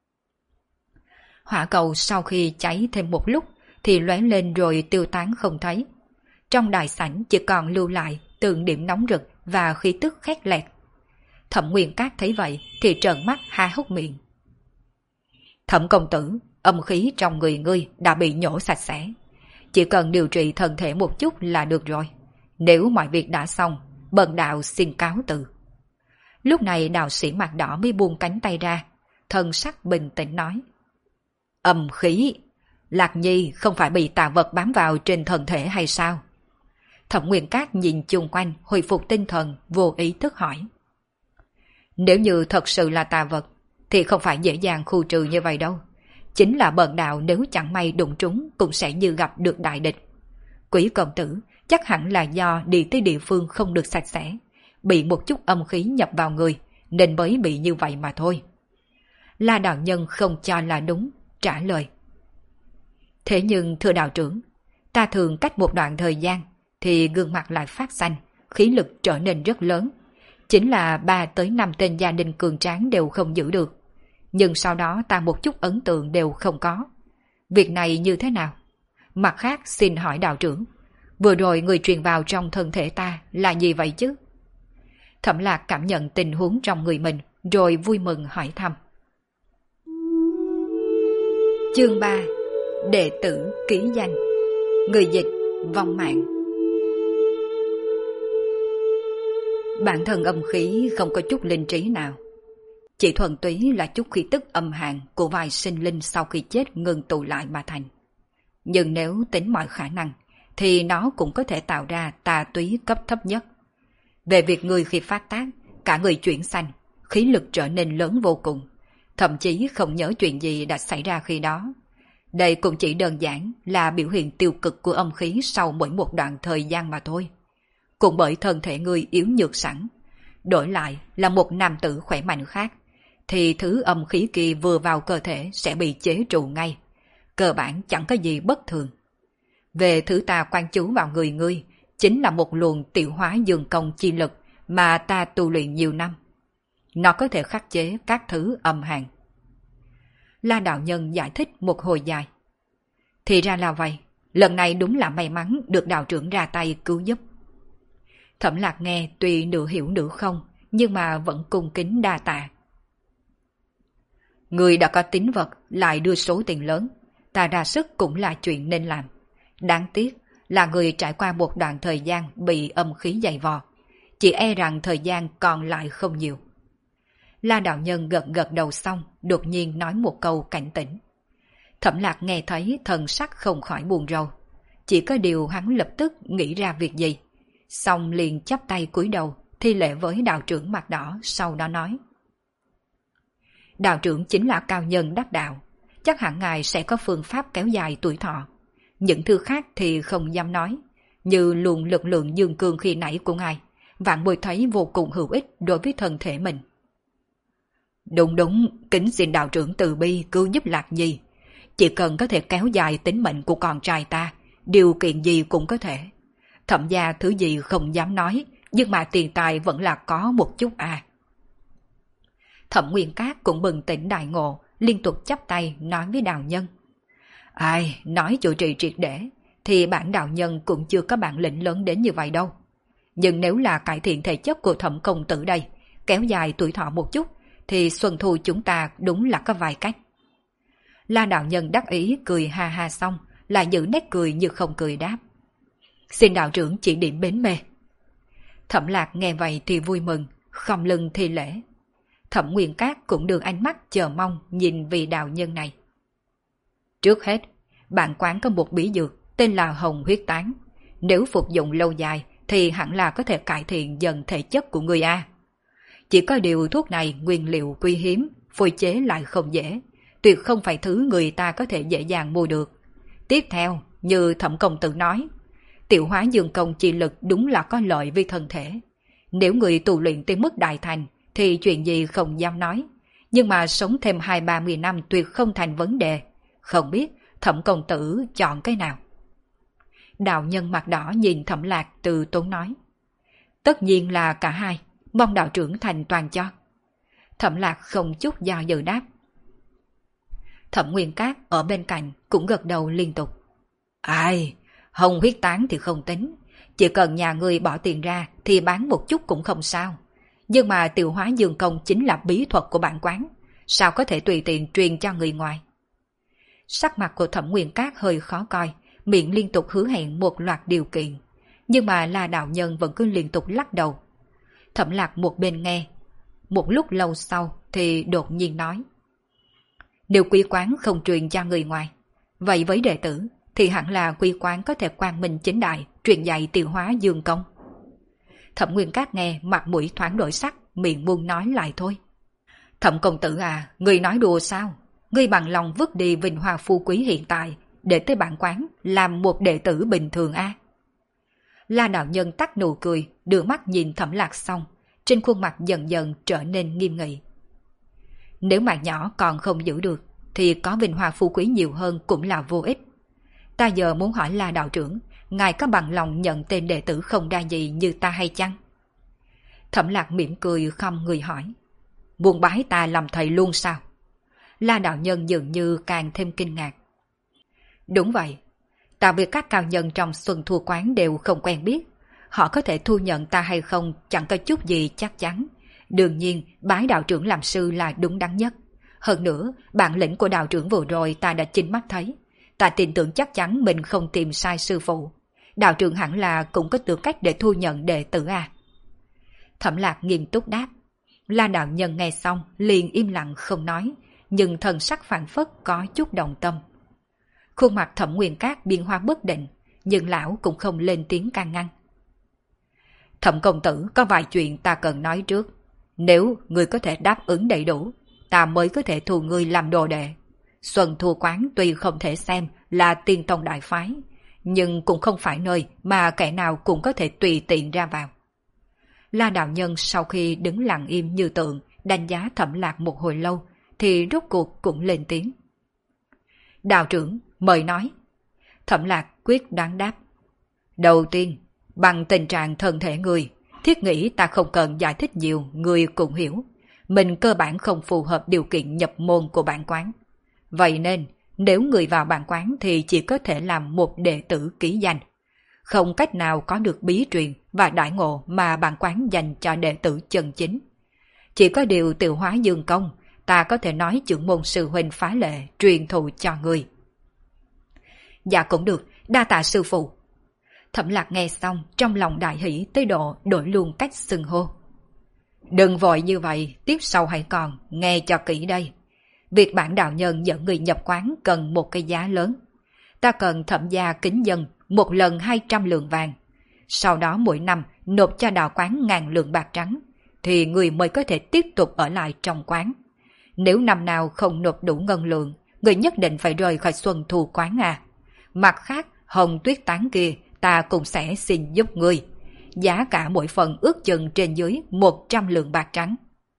A: Hỏa cầu sau khi cháy thêm một lúc thì lóe lên rồi tiêu tán không thấy. Trong đại sảnh chỉ còn lưu lại từng điểm nóng rực và khí tức khét lẹt. Thẩm Nguyên Cát thấy vậy thì trợn mắt há hốc miệng. Thẩm công tử, âm khí trong người ngươi đã bị nhổ sạch sẽ. Chỉ cần điều trị thân thể một chút là được rồi. Nếu mọi việc đã xong, bần đạo xin cáo từ. Lúc này đạo sĩ mặt đỏ mới buông cánh tay ra, thân sắc bình tĩnh nói. Âm khí, Lạc Nhi không phải bị tà vật bám vào trên thân thể hay sao? Thẩm Nguyên Cát nhìn chung quanh, hồi phục tinh thần, vô ý thức hỏi. Nếu như thật sự là tà vật, thì không phải dễ dàng khu trừ như vậy đâu. Chính là bần đạo nếu chẳng may đụng trúng cũng sẽ như gặp được đại địch. Quý công tử chắc hẳn là do đi tới địa phương không được sạch sẽ, bị một chút âm khí nhập vào người, nên mới bị như vậy mà thôi. La đạo nhân không cho là đúng, trả lời. Thế nhưng thưa đạo trưởng, ta thường cách một đoạn thời gian, thì gương mặt lại phát xanh, khí lực trở nên rất lớn. Chính là 3 tới 5 tên gia đình cường tráng đều không giữ được. Nhưng sau đó ta một chút ấn tượng đều không có. Việc này như thế nào? Mặt khác xin hỏi đạo trưởng, vừa rồi người truyền vào trong thân thể ta là gì vậy chứ? Thẩm Lạc cảm nhận tình huống trong người mình, rồi vui mừng hỏi thăm. Chương 3. Đệ tử ký danh. Người dịch Vong Mạng. Bản thân âm khí không có chút linh trí nào, chỉ thuần túy là chút khí tức âm hàn của vài sinh linh sau khi chết ngừng tụ lại mà thành. Nhưng nếu tính mọi khả năng, thì nó cũng có thể tạo ra tà túy cấp thấp nhất. Về việc người khi phát tác, cả người chuyển xanh, khí lực trở nên lớn vô cùng, thậm chí không nhớ chuyện gì đã xảy ra khi đó. Đây cũng chỉ đơn giản là biểu hiện tiêu cực của âm khí sau mỗi một đoạn thời gian mà thôi. Cũng bởi thân thể người yếu nhược sẵn, đổi lại là một nam tử khỏe mạnh khác, thì thứ âm khí kia vừa vào cơ thể sẽ bị chế trụ ngay. Cơ bản chẳng có gì bất thường. Về thứ ta quan chú vào người ngươi, chính là một luồng tiểu hóa dương công chi lực mà ta tu luyện nhiều năm. Nó có thể khắc chế các thứ âm hàn. La đạo nhân giải thích một hồi dài. Thì ra là vậy, lần này đúng là may mắn được đạo trưởng ra tay cứu giúp. Thẩm Lạc nghe tuy nửa hiểu nửa không, nhưng mà vẫn cung kính đa tạ. Người đã có tín vật lại đưa số tiền lớn, ta ra sức cũng là chuyện nên làm. Đáng tiếc là người trải qua một đoạn thời gian bị âm khí dày vò, chỉ e rằng thời gian còn lại không nhiều. La đạo nhân gật gật đầu xong, đột nhiên nói một câu cảnh tỉnh. Thẩm Lạc nghe thấy thần sắc không khỏi buồn rầu, chỉ có điều hắn lập tức nghĩ ra việc gì, xong liền chắp tay cúi đầu thi lễ với đạo trưởng mặt đỏ, sau đó nói. Đạo trưởng chính là cao nhân đắc đạo, chắc hẳn ngài sẽ có phương pháp kéo dài tuổi thọ. Những thứ khác thì không dám nói, như luồng lực lượng dương cương khi nãy của ngài, vạn bối thấy vô cùng hữu ích đối với thân thể mình. Đúng, kính xin đạo trưởng từ bi cứu giúp Lạc Nhi. Chỉ cần có thể kéo dài tính mệnh của con trai ta, điều kiện gì cũng có thể. Thẩm gia thứ gì không dám nói, nhưng mà tiền tài vẫn là có một chút à. Thẩm Nguyên Cát cũng bừng tỉnh đại ngộ, liên tục chắp tay nói với đạo nhân. Ai, nói chủ trì triệt để, thì bản đạo nhân cũng chưa có bản lĩnh lớn đến như vậy đâu. Nhưng nếu là cải thiện thể chất của Thẩm công tử đây, kéo dài tuổi thọ một chút, thì xuân thu chúng ta đúng là có vài cách. La đạo nhân đắc ý cười ha ha xong, lại giữ nét cười như không cười đáp. Xin đạo trưởng chỉ điểm bến mê. Thẩm Lạc nghe vậy thì vui mừng, khom lưng thi lễ. Thẩm Nguyên Cát cũng đưa ánh mắt chờ mong nhìn vị đạo nhân này. Trước hết, bản quán có một bí dược tên là Hồng Huyết Tán. Nếu phục dụng lâu dài thì hẳn là có thể cải thiện dần thể chất của người a. Chỉ có điều thuốc này nguyên liệu quý hiếm, phối chế lại không dễ, tuyệt không phải thứ người ta có thể dễ dàng mua được. Tiếp theo, như Thẩm công tử nói, tiểu hóa dương công chi lực đúng là có lợi với thân thể. Nếu người tu luyện tới mức đại thành thì chuyện gì không dám nói, nhưng mà sống thêm 20-30 năm tuyệt không thành vấn đề. Không biết Thẩm công tử chọn cái nào? Đạo nhân mặt đỏ nhìn Thẩm Lạc từ tốn nói. Tất nhiên là cả hai, mong đạo trưởng thành toàn cho. Thẩm Lạc không chút do dự đáp. Thẩm Nguyên Cát ở bên cạnh cũng gật đầu liên tục. Ai, hồng huyết tán thì không tính, chỉ cần nhà ngươi bỏ tiền ra thì bán một chút cũng không sao. Nhưng mà tiểu hóa dương công chính là bí thuật của bản quán, sao có thể tùy tiện truyền cho người ngoài? Sắc mặt của Thẩm Nguyên Cát hơi khó coi, miệng liên tục hứa hẹn một loạt điều kiện, nhưng mà La đạo nhân vẫn cứ liên tục lắc đầu. Thẩm Lạc một bên nghe, một lúc lâu sau thì đột nhiên nói. Nếu quý quán không truyền cho người ngoài, vậy với đệ tử thì hẳn là quý quán có thể quang minh chính đại truyền dạy tiểu hóa dương công. Thẩm Nguyên Cát nghe mặt mũi thoáng đổi sắc, miệng muốn nói lại thôi. Thẩm công tử à, ngươi nói đùa sao? Ngươi bằng lòng vứt đi vinh hoa phú quý hiện tại để tới bản quán làm một đệ tử bình thường a? La đạo nhân tắt nụ cười, đưa mắt nhìn Thẩm Lạc xong, trên khuôn mặt dần dần trở nên nghiêm nghị. Nếu mạng nhỏ còn không giữ được thì có vinh hoa phú quý nhiều hơn cũng là vô ích. Ta giờ muốn hỏi La đạo trưởng, ngài có bằng lòng nhận tên đệ tử không đa gì như ta hay chăng? Thẩm Lạc mỉm cười không người hỏi. Muốn bái ta làm thầy luôn sao? La đạo nhân dường như càng thêm kinh ngạc. Đúng vậy, ta biết các cao nhân trong Xuân Thu quán đều không quen biết. Họ có thể thu nhận ta hay không chẳng có chút gì chắc chắn. Đương nhiên, bái đạo trưởng làm sư là đúng đắn nhất. Hơn nữa, bản lĩnh của đạo trưởng vừa rồi ta đã chính mắt thấy. Ta tin tưởng chắc chắn mình không tìm sai sư phụ. Đạo trưởng hẳn là cũng có tư cách để thu nhận đệ tử à? Thẩm Lạc nghiêm túc đáp. La đạo nhân nghe xong liền im lặng không nói, nhưng thần sắc phảng phất có chút đồng tâm. Khuôn mặt Thẩm Nguyên Cát biến hóa bất định, nhưng lão cũng không lên tiếng can ngăn. Thẩm công tử có vài chuyện ta cần nói trước. Nếu ngươi có thể đáp ứng đầy đủ, ta mới có thể thu ngươi làm đồ đệ. Xuân Thu quán tuy không thể xem là tiên tông đại phái, nhưng cũng không phải nơi mà kẻ nào cũng có thể tùy tiện ra vào. La đạo nhân sau khi đứng lặng im như tượng, đánh giá Thẩm Lạc một hồi lâu, thì rốt cuộc cũng lên tiếng. Đạo trưởng, mời nói. Thẩm Lạc quyết đoán đáp. Đầu tiên, bằng tình trạng thân thể người, thiết nghĩ ta không cần giải thích nhiều, người cũng hiểu. Mình cơ bản không phù hợp điều kiện nhập môn của bản quán. Vậy nên, nếu người vào bản quán thì chỉ có thể làm một đệ tử ký danh. Không cách nào có được bí truyền và đại ngộ mà bản quán dành cho đệ tử chân chính. Chỉ có điều tiểu hóa dương công, ta có thể nói trưởng môn sư huynh phá lệ truyền thụ cho người. Dạ cũng được, đa tạ sư phụ. Thẩm Lạc nghe xong trong lòng đại hỷ tới độ đổi luôn cách xưng hô. Đừng vội như vậy, tiếp sau hãy còn, nghe cho kỹ đây. Việc bản đạo nhân dẫn người nhập quán cần một cái giá lớn. Ta cần thẩm gia kính dân một lần 200 lượng vàng. Sau đó mỗi năm nộp cho đạo quán 1000 lượng bạc trắng, thì người mới có thể tiếp tục ở lại trong quán. Nếu năm nào không nộp đủ ngân lượng, người nhất định phải rời khỏi Xuân Thu quán à. Mặt khác, hồng tuyết tán kia ta cũng sẽ xin giúp người. Giá cả mỗi phần ước chừng trên dưới 100 lượng bạc trắng.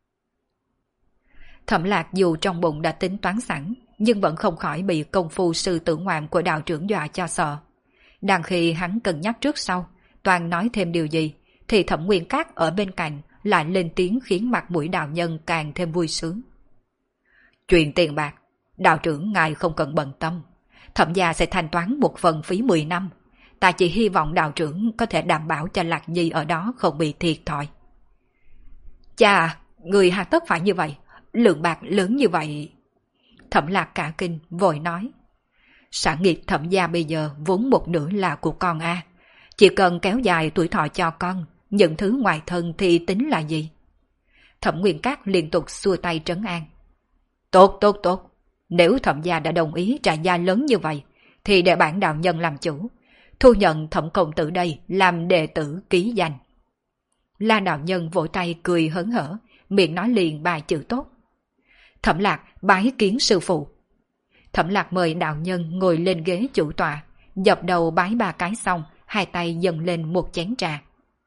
A: Thẩm Lạc dù trong bụng đã tính toán sẵn, nhưng vẫn không khỏi bị công phu sư tử ngoạm của đạo trưởng dọa cho sợ. Đang khi hắn cân nhắc trước sau, toàn nói thêm điều gì, thì Thẩm Nguyên Cát ở bên cạnh lại lên tiếng khiến mặt mũi đạo nhân càng thêm vui sướng. Chuyện tiền bạc, đạo trưởng ngài không cần bận tâm. Thẩm gia sẽ thanh toán một phần phí 10 năm. Ta chỉ hy vọng đạo trưởng có thể đảm bảo cho Lạc Nhi ở đó không bị thiệt thòi. Chà, người hà tất phải như vậy, lượng bạc lớn như vậy. Thẩm Lạc cả kinh, vội nói. Sản nghiệp Thẩm gia bây giờ vốn một nửa là của con a. Chỉ cần kéo dài tuổi thọ cho con, những thứ ngoài thân thì tính là gì? Thẩm Nguyên Cát liên tục xua tay trấn an. Tốt, tốt, tốt. Nếu Thẩm gia đã đồng ý trả giá lớn như vậy, thì để bản đạo nhân làm chủ. thu nhận Thẩm công tử đây làm đệ tử ký danh. La đạo nhân vỗ tay cười hớn hở, miệng nói liền ba chữ tốt. Thẩm Lạc bái kiến sư phụ. Thẩm Lạc mời đạo nhân ngồi lên ghế chủ tọa, dập đầu bái ba cái xong, hai tay dâng lên một chén trà.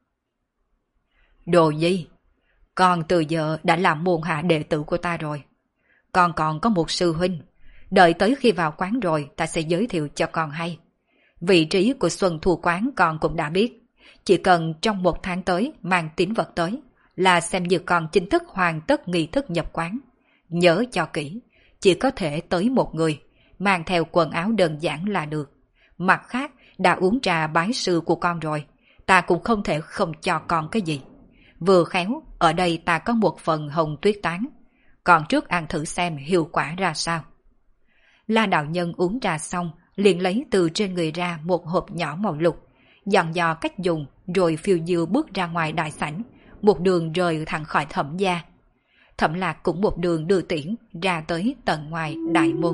A: Đồ Nhi, con từ giờ đã làm môn hạ đệ tử của ta rồi. Con còn có một sư huynh, đợi tới khi vào quán rồi ta sẽ giới thiệu cho con hay. Vị trí của Xuân Thu quán con cũng đã biết, chỉ cần trong 1 tháng tới mang tín vật tới, là xem như con chính thức hoàn tất nghi thức nhập quán. Nhớ cho kỹ, chỉ có thể tới một người, mang theo quần áo đơn giản là được. Mặt khác, đã uống trà bái sư của con rồi, ta cũng không thể không cho con cái gì. Vừa khéo, ở đây ta có một phần hồng tuyết tán, còn trước ăn thử xem hiệu quả ra sao. La đạo nhân uống trà xong, liền lấy từ trên người ra một hộp nhỏ màu lục, dặn dò cách dùng rồi phiêu diêu bước ra ngoài đại sảnh, một đường rời thẳng khỏi Thẩm gia. Thẩm Lạc cũng một đường đưa tiễn ra tới tận ngoài đại môn.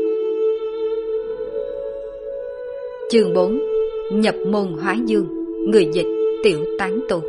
A: Chương 4. Nhập môn hóa dương. Người dịch Tiểu Tán Tu.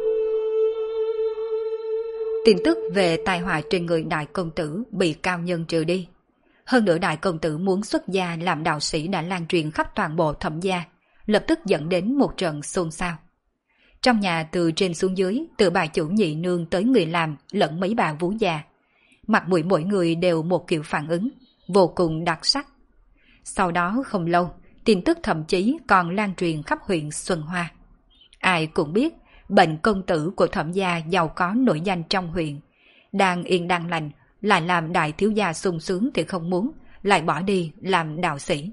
A: Tin tức về tai họa trên người đại công tử bị cao nhân trừ đi. Hơn nữa đại công tử muốn xuất gia làm đạo sĩ đã lan truyền khắp toàn bộ Thẩm gia, lập tức dẫn đến một trận xôn xao. Trong nhà từ trên xuống dưới, từ bà chủ nhị nương tới người làm lẫn mấy bà vú già, mặt mũi mỗi người đều một kiểu phản ứng, vô cùng đặc sắc. Sau đó không lâu, tin tức thậm chí còn lan truyền khắp huyện Xuân Hoa. Ai cũng biết, bệnh công tử của Thẩm gia giàu có nổi danh trong huyện, đang yên đang lành, lại làm đại thiếu gia sung sướng thì không muốn, lại bỏ đi làm đạo sĩ.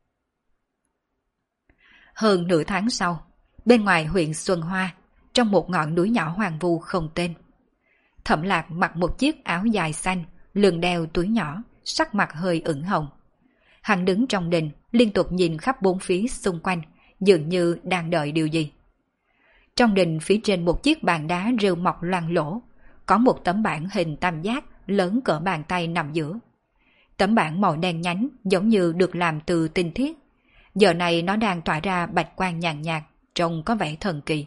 A: Hơn nửa tháng sau, bên ngoài huyện Xuân Hoa, trong một ngọn núi nhỏ hoang vu không tên, Thẩm Lạc mặc một chiếc áo dài xanh, lưng đeo túi nhỏ, sắc mặt hơi ửng hồng. Hắn đứng trong đình, liên tục nhìn khắp bốn phía xung quanh, dường như đang đợi điều gì. Trong đình phía trên một chiếc bàn đá rêu mọc loang lỗ, có một tấm bảng hình tam giác lớn cỡ bàn tay nằm giữa. Tấm bảng màu đen nhánh giống như được làm từ tinh thiết. Giờ này nó đang tỏa ra bạch quang nhàn nhạt, trông có vẻ thần kỳ.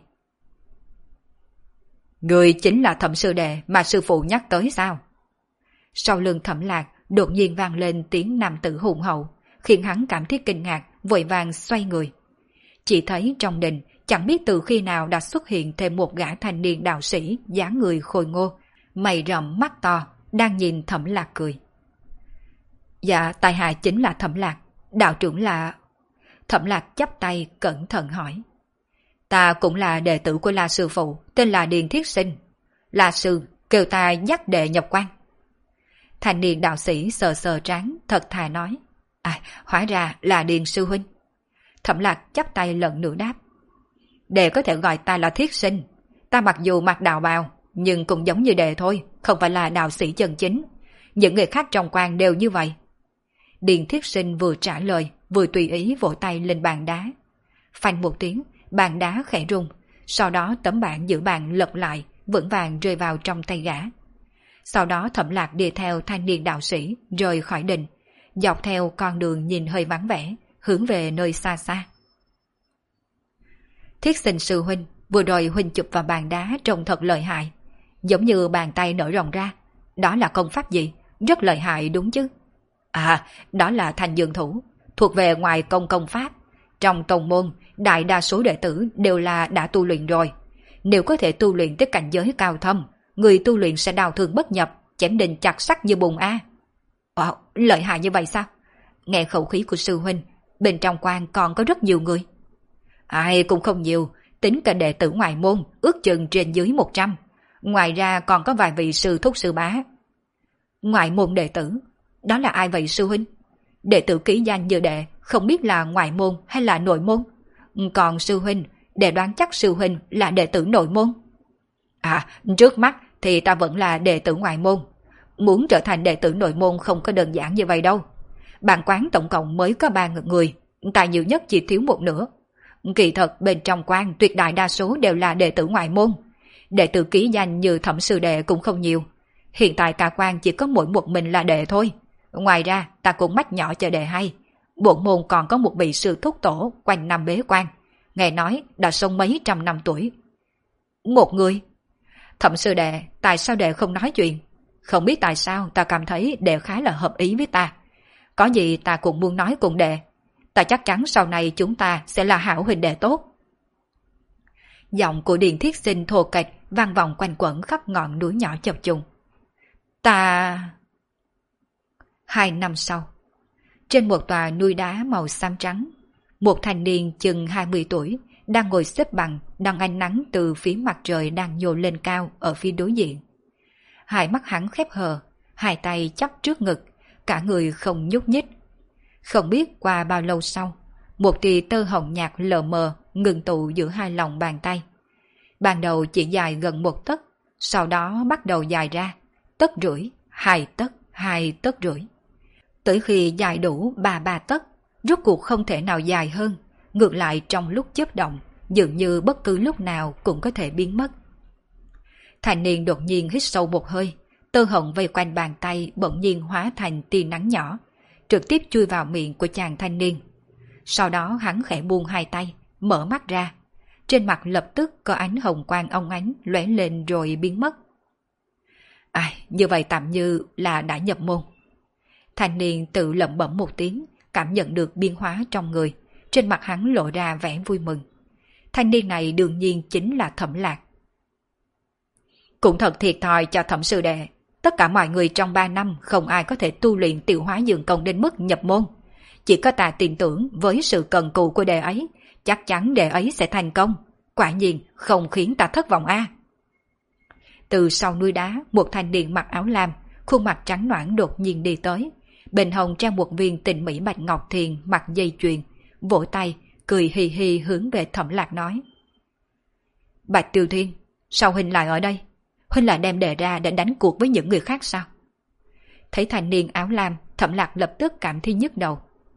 A: Người chính là Thẩm sư đệ mà sư phụ nhắc tới sao? Sau lưng Thẩm Lạc đột nhiên vang lên tiếng nam tử hùng hậu, khiến hắn cảm thấy kinh ngạc, vội vàng xoay người. Chỉ thấy trong đình chẳng biết từ khi nào đã xuất hiện thêm một gã thanh niên đạo sĩ dáng người khôi ngô, mày rậm mắt to, đang nhìn Thẩm Lạc cười. Dạ, tại hạ chính là Thẩm Lạc, đạo trưởng là... Thẩm Lạc chắp tay cẩn thận hỏi. Ta cũng là đệ tử của La sư phụ, tên là Điền Thiết Sinh. La sư kêu ta dắt đệ nhập quan. Thanh niên đạo sĩ sờ sờ trán, thật thà nói. Hóa ra là Điền sư huynh. Thẩm Lạc chắp tay lần nữa đáp. Đệ có thể gọi ta là Thiết Sinh. Ta mặc dù mặc đạo bào, nhưng cũng giống như đệ thôi, không phải là đạo sĩ chân chính. Những người khác trong quan đều như vậy. Điền Thiết Sinh vừa trả lời, vừa tùy ý vỗ tay lên bàn đá. Phanh một tiếng, bàn đá khẽ rung, sau đó tấm bảng giữ bàn lật lại, vững vàng rơi vào trong tay gã. Sau đó Thẩm Lạc đi theo thanh niên đạo sĩ rời khỏi đình, dọc theo con đường nhìn hơi vắng vẻ, hướng về nơi xa xa. Thiết Sinh sư huynh, vừa rồi huynh chụp vào bàn đá trông thật lợi hại, giống như bàn tay nở rộng ra. Đó là công pháp gì? Rất lợi hại đúng chứ? Đó là Thanh Dương Thủ, thuộc về ngoài công pháp. Trong tông môn, đại đa số đệ tử đều là đã tu luyện rồi. Nếu có thể tu luyện tới cảnh giới cao thâm, người tu luyện sẽ đào thương bất nhập, chém đinh chặt sắt như bùn a. Lợi hại như vậy sao? Nghe khẩu khí của sư huynh, bên trong quan còn có rất nhiều người. Ai cũng không nhiều, tính cả đệ tử ngoại môn, ước chừng trên dưới 100. Ngoài ra còn có vài vị sư thúc sư bá. Ngoại môn đệ tử, đó là ai vậy sư huynh? Đệ tử ký danh như đệ, không biết là ngoại môn hay là nội môn. Còn sư huynh, đệ đoán chắc sư huynh là đệ tử nội môn. Trước mắt thì ta vẫn là đệ tử ngoại môn. Muốn trở thành đệ tử nội môn không có đơn giản như vậy đâu. Bản quán tổng cộng mới có 3 người, ta nhiều nhất chỉ thiếu một nửa. Kỳ thật bên trong quan tuyệt đại đa số đều là đệ tử ngoại môn. Đệ tử ký danh như Thẩm sư đệ cũng không nhiều. Hiện tại cả quan chỉ có mỗi một mình là đệ thôi. Ngoài ra ta cũng mách nhỏ cho đệ hay. Bổn môn còn có một vị sư thúc tổ quanh năm bế quan, nghe nói đã sống mấy trăm năm tuổi. Một người? Thẩm sư đệ, tại sao đệ không nói chuyện? Không biết tại sao ta cảm thấy đệ khá là hợp ý với ta. Có gì ta cũng muốn nói cùng đệ. Ta chắc chắn sau này chúng ta sẽ là hảo huynh đệ tốt. Giọng của Điền Thiết Sinh thô kệch vang vọng quanh quẩn khắp ngọn núi nhỏ chập trùng. Ta... 2 năm sau, trên một tòa núi đá màu xám trắng, một thanh niên chừng 20 tuổi đang ngồi xếp bằng đón ánh nắng từ phía mặt trời đang nhô lên cao ở phía đối diện. Hai mắt hắn khép hờ, hai tay chắp trước ngực, cả người không nhúc nhích. Không biết qua bao lâu sau, một tia tơ hồng nhạt lờ mờ ngừng tụ giữa hai lòng bàn tay. Ban đầu chỉ dài gần 1 tấc, sau đó bắt đầu dài ra, 1,5 tấc, 2 tấc rưỡi. Tới khi dài đủ 3 tấc, rốt cuộc không thể nào dài hơn, ngược lại trong lúc chớp động, dường như bất cứ lúc nào cũng có thể biến mất. Thanh niên đột nhiên hít sâu một hơi, tơ hồng vây quanh bàn tay bỗng nhiên hóa thành tia nắng nhỏ, trực tiếp chui vào miệng của chàng thanh niên. Sau đó hắn khẽ buông hai tay, mở mắt ra. Trên mặt lập tức có ánh hồng quang óng ánh lóe lên rồi biến mất. Như vậy tạm như là đã nhập môn. Thanh niên tự lẩm bẩm một tiếng, cảm nhận được biến hóa trong người. Trên mặt hắn lộ ra vẻ vui mừng. Thanh niên này đương nhiên chính là Thẩm Lạc. Cũng thật thiệt thòi cho Thẩm sư đệ. Tất cả mọi người trong 3 năm không ai có thể tu luyện Tiểu Hóa Dương Công đến mức nhập môn. Chỉ có ta tin tưởng với sự cần cù của đệ ấy, chắc chắn đệ ấy sẽ thành công. Quả nhiên không khiến ta thất vọng a. Từ sau núi đá, một thanh niên mặc áo lam, khuôn mặt trắng nõn đột nhiên đi tới. Bên hông treo một viên tịnh mỹ bạch ngọc thiền mặc dây chuyền, vỗ tay, cười hì hì hướng về Thẩm Lạc nói. Bạch Tiêu Thiên, sao huynh lại ở đây? Huynh lại đem đệ ra để đánh cuộc với những người khác sao? Thấy thanh niên áo lam, Thẩm Lạc lập tức cảm thấy nhức đầu.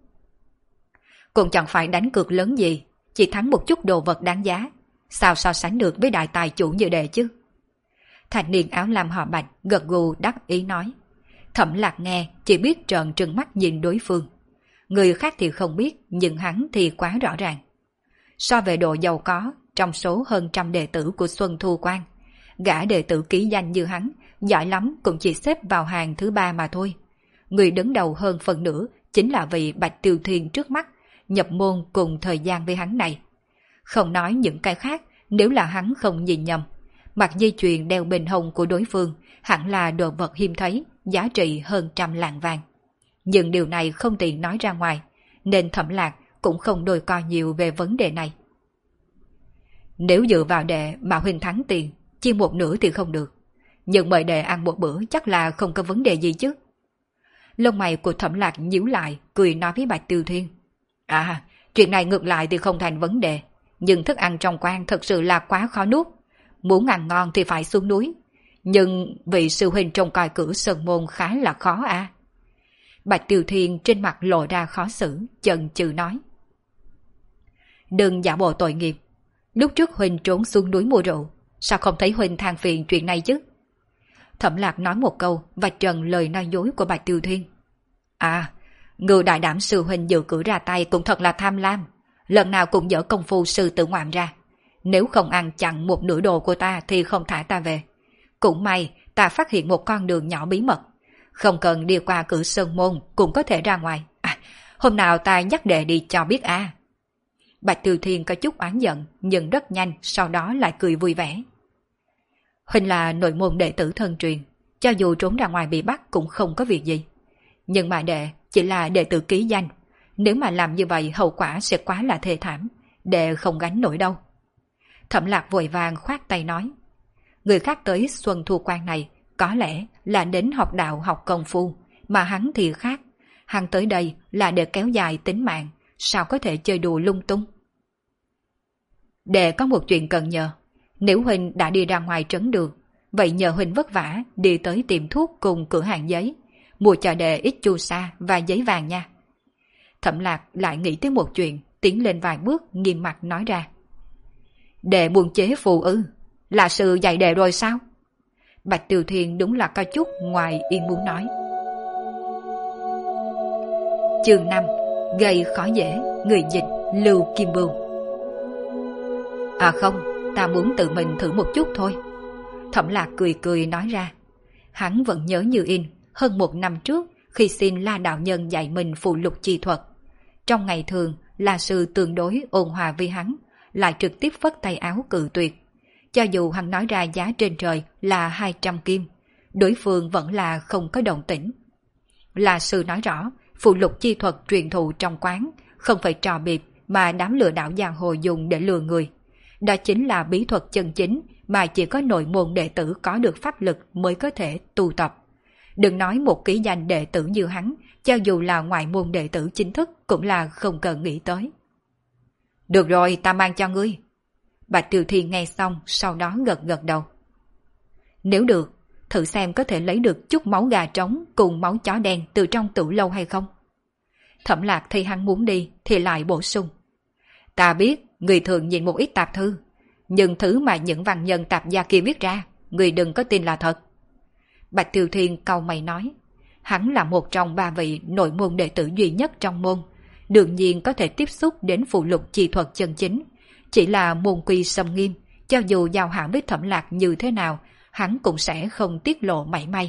A: Cũng chẳng phải đánh cược lớn gì, chỉ thắng một chút đồ vật đáng giá. Sao so sánh được với đại tài chủ như đệ chứ? Thanh niên áo lam họ Bạch gật gù đắc ý nói. Thẩm Lạc nghe chỉ biết trợn trừng mắt nhìn đối phương. Người khác thì không biết, nhưng hắn thì quá rõ ràng. So về độ giàu có, trong số hơn 100 đệ tử của Xuân Thu Quan, gã đệ tử ký danh như hắn, giỏi lắm cũng chỉ xếp vào hàng thứ 3 mà thôi. Người đứng đầu hơn phần nửa chính là vị Bạch Tiêu Thiên trước mắt, nhập môn cùng thời gian với hắn này. Không nói những cái khác, nếu là hắn không nhìn nhầm, mặt dây chuyền đeo bên hông của đối phương hẳn là đồ vật hiếm thấy, giá trị hơn 100 lạng vàng. Nhưng điều này không tiện nói ra ngoài, nên Thẩm Lạc cũng không đôi co nhiều về vấn đề này. Nếu dựa vào đệ mà huynh thắng tiền, chia một nửa thì không được. Nhưng mời đệ ăn một bữa chắc là không có vấn đề gì chứ. Lông mày của Thẩm Lạc nhíu lại, cười nói với Bạch Tiêu Thiên. Chuyện này ngược lại thì không thành vấn đề. Nhưng thức ăn trong quan thật sự là quá khó nuốt. Muốn ăn ngon thì phải xuống núi. Nhưng vị sư huynh trông coi cửa sơn môn khá là khó à. Bạch Tiêu Thiên trên mặt lộ ra khó xử, chần chừ nói. Đừng giả bộ tội nghiệp. Lúc trước huynh trốn xuống núi mua rượu, sao không thấy huynh than phiền chuyện này chứ? Thẩm Lạc nói một câu vạch trần lời nói dối của Bạch Tiêu Thiên. Ngưu đại đảm sư huynh dự cử ra tay cũng thật là tham lam. Lần nào cũng dở công phu sư tử ngoạm ra. Nếu không ăn chặn một nửa đồ của ta thì không thả ta về. Cũng may ta phát hiện một con đường nhỏ bí mật. Không cần đi qua cửa sơn môn cũng có thể ra ngoài. Hôm nào ta nhắc đệ đi cho biết a. Bạch Tiêu Thiên có chút oán giận nhưng rất nhanh sau đó lại cười vui vẻ. Huynh là nội môn đệ tử thân truyền, cho dù trốn ra ngoài bị bắt cũng không có việc gì. Nhưng mà đệ chỉ là đệ tử ký danh, nếu mà làm như vậy hậu quả sẽ quá là thê thảm, đệ không gánh nổi đâu. Thẩm Lạc vội vàng khoát tay nói. Người khác tới Xuân Thu Quan này có lẽ là đến học đạo học công phu, mà hắn thì khác. Hắn tới đây là để kéo dài tính mạng, sao có thể chơi đùa lung tung. Đệ có một chuyện cần nhờ. Nếu huynh đã đi ra ngoài trấn đường, vậy nhờ huynh vất vả đi tới tiệm thuốc cùng cửa hàng giấy, mua cho đệ ít chu sa và giấy vàng nha. Thẩm Lạc lại nghĩ tới một chuyện, tiến lên vài bước nghiêm mặt nói ra. Đệ buồn chế phù ư? Là sư dạy đệ rồi sao? Bạch Tiêu Thiên đúng là có chút ngoài ý muốn nói. Chương 5. Gây khó dễ, người dịch Lưu Kim Bưu. À không, ta muốn tự mình thử một chút thôi. Thẩm Lạc cười cười nói ra. Hắn vẫn nhớ như in, hơn 1 năm trước khi xin La đạo nhân dạy mình phù lục chi thuật. Trong ngày thường, La sư tương đối ôn hòa với hắn, lại trực tiếp phất tay áo cự tuyệt. Cho dù hắn nói ra giá trên trời là 200 kim, đối phương vẫn là không có động tĩnh. La sư nói rõ, phù lục chi thuật truyền thụ trong quán, không phải trò bịp mà đám lừa đảo giang hồ dùng để lừa người. Đó chính là bí thuật chân chính mà chỉ có nội môn đệ tử có được pháp lực mới có thể tu tập. Đừng nói một ký danh đệ tử như hắn, cho dù là ngoại môn đệ tử chính thức cũng là không cần nghĩ tới. Được rồi, ta mang cho ngươi. Bạch Tiểu Thiên nghe xong, sau đó gật gật đầu. Nếu được, thử xem có thể lấy được chút máu gà trống cùng máu chó đen từ trong tủ lâu hay không. Thẩm Lạc thấy hắn muốn đi thì lại bổ sung. Ta biết người thường nhìn một ít tạp thư, nhưng thứ mà những văn nhân tạp gia kia viết ra, người đừng có tin là thật. Bạch Tiểu Thiên cau mày nói, hắn là một trong 3 vị nội môn đệ tử duy nhất trong môn, đương nhiên có thể tiếp xúc đến phù lục chi thuật chân chính. Chỉ là môn quy xâm nghiêm, cho dù giao hảo với Thẩm Lạc như thế nào, hắn cũng sẽ không tiết lộ mảy may.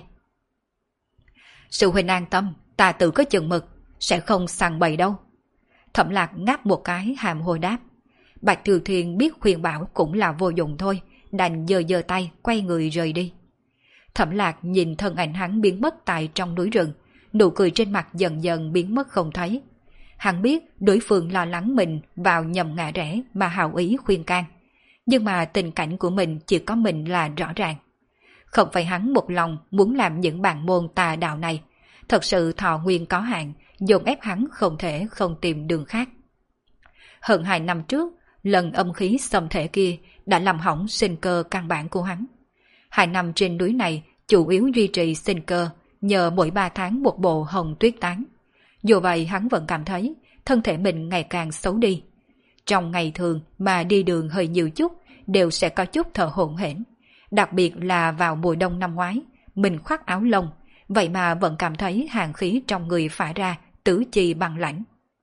A: Sư huynh an tâm, ta tự có chừng mực, sẽ không sằng bậy đâu. Thẩm Lạc ngáp một cái hàm hồ đáp. Bạch Tiểu Thiên biết khuyên bảo cũng là vô dụng thôi, đành giơ giơ tay quay người rời đi. Thẩm Lạc nhìn thân ảnh hắn biến mất tại trong núi rừng, nụ cười trên mặt dần dần biến mất không thấy. Hắn biết đối phương lo lắng mình vào nhầm ngã rẽ mà hào ý khuyên can. Nhưng mà tình cảnh của mình chỉ có mình là rõ ràng. Không phải hắn một lòng muốn làm những bản môn tà đạo này. Thật sự thọ nguyên có hạn, dồn ép hắn không thể không tìm đường khác. Hơn 2 năm trước, lần âm khí xâm thể kia đã làm hỏng sinh cơ căn bản của hắn. 2 năm trên núi này chủ yếu duy trì sinh cơ nhờ mỗi 3 tháng một bộ hồng tuyết tán. Dù vậy hắn vẫn cảm thấy thân thể mình ngày càng xấu đi. Trong ngày thường mà đi đường hơi nhiều chút đều sẽ có chút thở hổn hển. Đặc biệt là vào mùa đông năm ngoái, mình khoác áo lông, vậy mà vẫn cảm thấy hàn khí trong người phả ra tứ chi băng lãnh.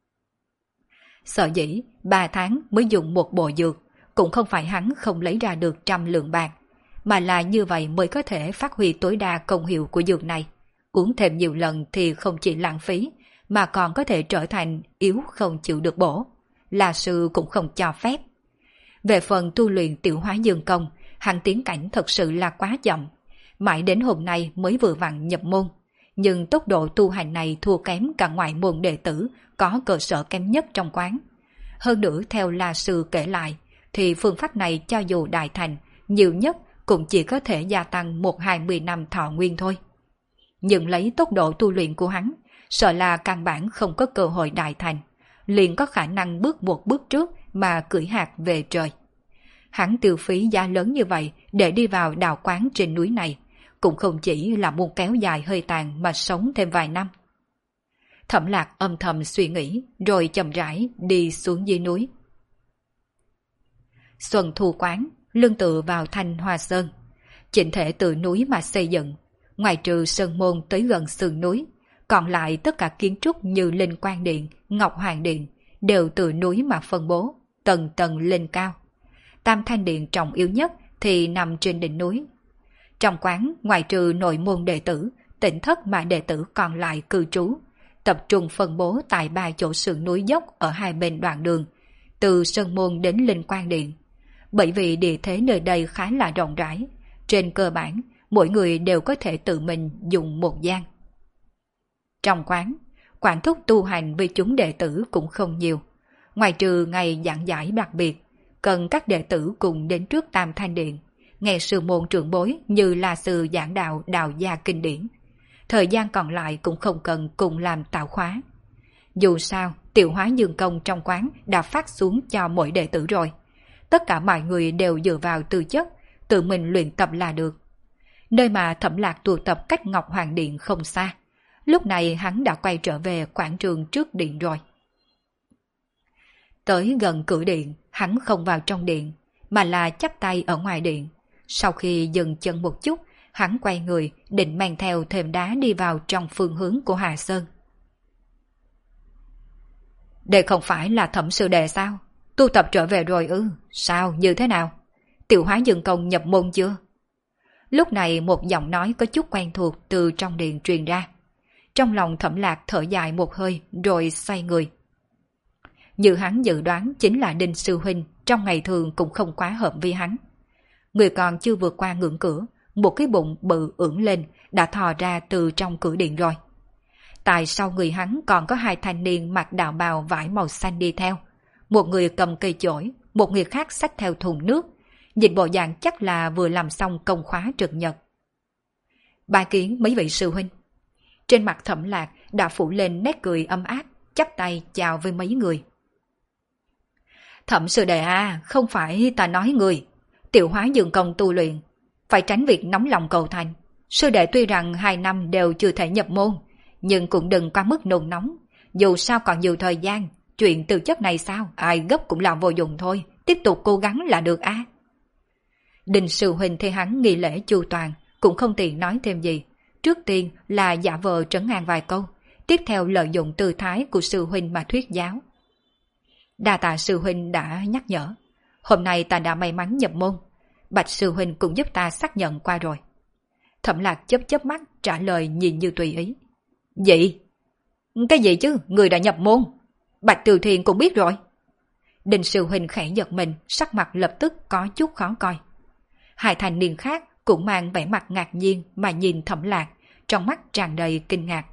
A: Sở dĩ 3 tháng mới dùng một bộ dược, cũng không phải hắn không lấy ra được 100 lượng bạc, mà là như vậy mới có thể phát huy tối đa công hiệu của dược này. Uống thêm nhiều lần thì không chỉ lãng phí, mà còn có thể trở thành yếu không chịu được bổ. Là sư cũng không cho phép. Về phần tu luyện tiểu hóa dương công, hắn tiến cảnh thật sự là quá chậm. Mãi đến hôm nay mới vừa vặn nhập môn. Nhưng tốc độ tu hành này thua kém cả ngoại môn đệ tử có cơ sở kém nhất trong quán. Hơn nữa theo La sư kể lại, thì phương pháp này cho dù đại thành, nhiều nhất cũng chỉ có thể gia tăng 1-20 năm thọ nguyên thôi. Nhưng lấy tốc độ tu luyện của hắn, sợ là căn bản không có cơ hội đại thành, liền có khả năng bước một bước trước mà cưỡi hạc về trời. Hắn tiêu phí giá lớn như vậy để đi vào đạo quán trên núi này, cũng không chỉ là muốn kéo dài hơi tàn mà sống thêm vài năm. Thẩm Lạc âm thầm suy nghĩ, rồi chậm rãi đi xuống dưới núi. Xuân Thu quán, lưng tựa vào Thanh Hoa Sơn, chỉnh thể từ núi mà xây dựng, ngoài trừ sơn môn tới gần sườn núi, còn lại tất cả kiến trúc như Linh Quang Điện, Ngọc Hoàng Điện đều từ núi mà phân bố, tầng tầng lên cao. Tam Thanh Điện trọng yếu nhất thì nằm trên đỉnh núi. Trong quán, ngoài trừ nội môn đệ tử, tỉnh thất mà đệ tử còn lại cư trú, tập trung phân bố tại 3 chỗ sườn núi dốc ở hai bên đoạn đường, từ Sơn Môn đến Linh Quang Điện. Bởi vì địa thế nơi đây khá là rộng rãi, trên cơ bản, mỗi người đều có thể tự mình dùng một gian. Trong quán, quản thúc tu hành với chúng đệ tử cũng không nhiều. Ngoài trừ ngày giảng giải đặc biệt, cần các đệ tử cùng đến trước Tam Thanh Điện, nghe sư môn trưởng bối như là sư giảng đạo Đạo gia kinh điển. Thời gian còn lại cũng không cần cùng làm tạo khóa. Dù sao, tiểu hóa dương công trong quán đã phát xuống cho mỗi đệ tử rồi. Tất cả mọi người đều dựa vào tư chất, tự mình luyện tập là được. Nơi mà Thẩm Lạc tụ tập cách Ngọc Hoàng Điện không xa. Lúc này hắn đã quay trở về quảng trường trước điện rồi. Tới gần cửa điện, hắn không vào trong điện, mà là chắp tay ở ngoài điện. Sau khi dừng chân một chút, hắn quay người định mang theo thềm đá đi vào trong phương hướng của Hà Sơn. Đây không phải là Thẩm sư đệ sao? Tu tập trở về rồi ư? Sao, như thế nào? Tiểu Hóa Dương Công nhập môn chưa? Lúc này một giọng nói có chút quen thuộc từ trong điện truyền ra. Trong lòng Thẩm Lạc thở dài một hơi rồi xoay người. Như hắn dự đoán chính là Đinh Sư Huynh, trong ngày thường cũng không quá hợp với hắn. Người còn chưa vượt qua ngưỡng cửa, một cái bụng bự ưỡn lên đã thò ra từ trong cửa điện rồi. Tại sau người hắn còn có hai thanh niên mặc đạo bào vải màu xanh đi theo. Một người cầm cây chổi, một người khác xách theo thùng nước. Nhìn bộ dạng chắc là vừa làm xong công khóa trực nhật. Bái kiến mấy vị sư huynh. Trên mặt Thẩm Lạc đã phủ lên nét cười ấm áp, chắp tay chào với mấy người. Thẩm sư đệ à, không phải ta nói người. Tiểu Hóa Dương Công tu luyện, phải tránh việc nóng lòng cầu thành. Sư đệ tuy rằng 2 năm đều chưa thể nhập môn, nhưng cũng đừng quá mức nôn nóng. Dù sao còn nhiều thời gian, chuyện từ chất này sao, ai gấp cũng làm vô dụng thôi, tiếp tục cố gắng là được á. Đinh Sư Huynh thấy hắn nghi lễ chu toàn, cũng không tiện nói thêm gì. Trước tiên là giả vờ trấn an vài câu, tiếp theo lợi dụng tư thái của Sư Huynh mà thuyết giáo. Đa tạ Sư Huynh đã nhắc nhở. Hôm nay ta đã may mắn nhập môn. Bạch Sư Huynh cũng giúp ta xác nhận qua rồi. Thẩm Lạc chớp chớp mắt trả lời nhìn như tùy ý. Gì? Cái gì chứ? Người đã nhập môn. Bạch Từ Thiên cũng biết rồi. Đinh Sư Huynh khẽ giật mình, sắc mặt lập tức có chút khó coi. Hai thanh niên khác cũng mang vẻ mặt ngạc nhiên mà nhìn Thẩm Lạc, trong mắt tràn đầy kinh ngạc.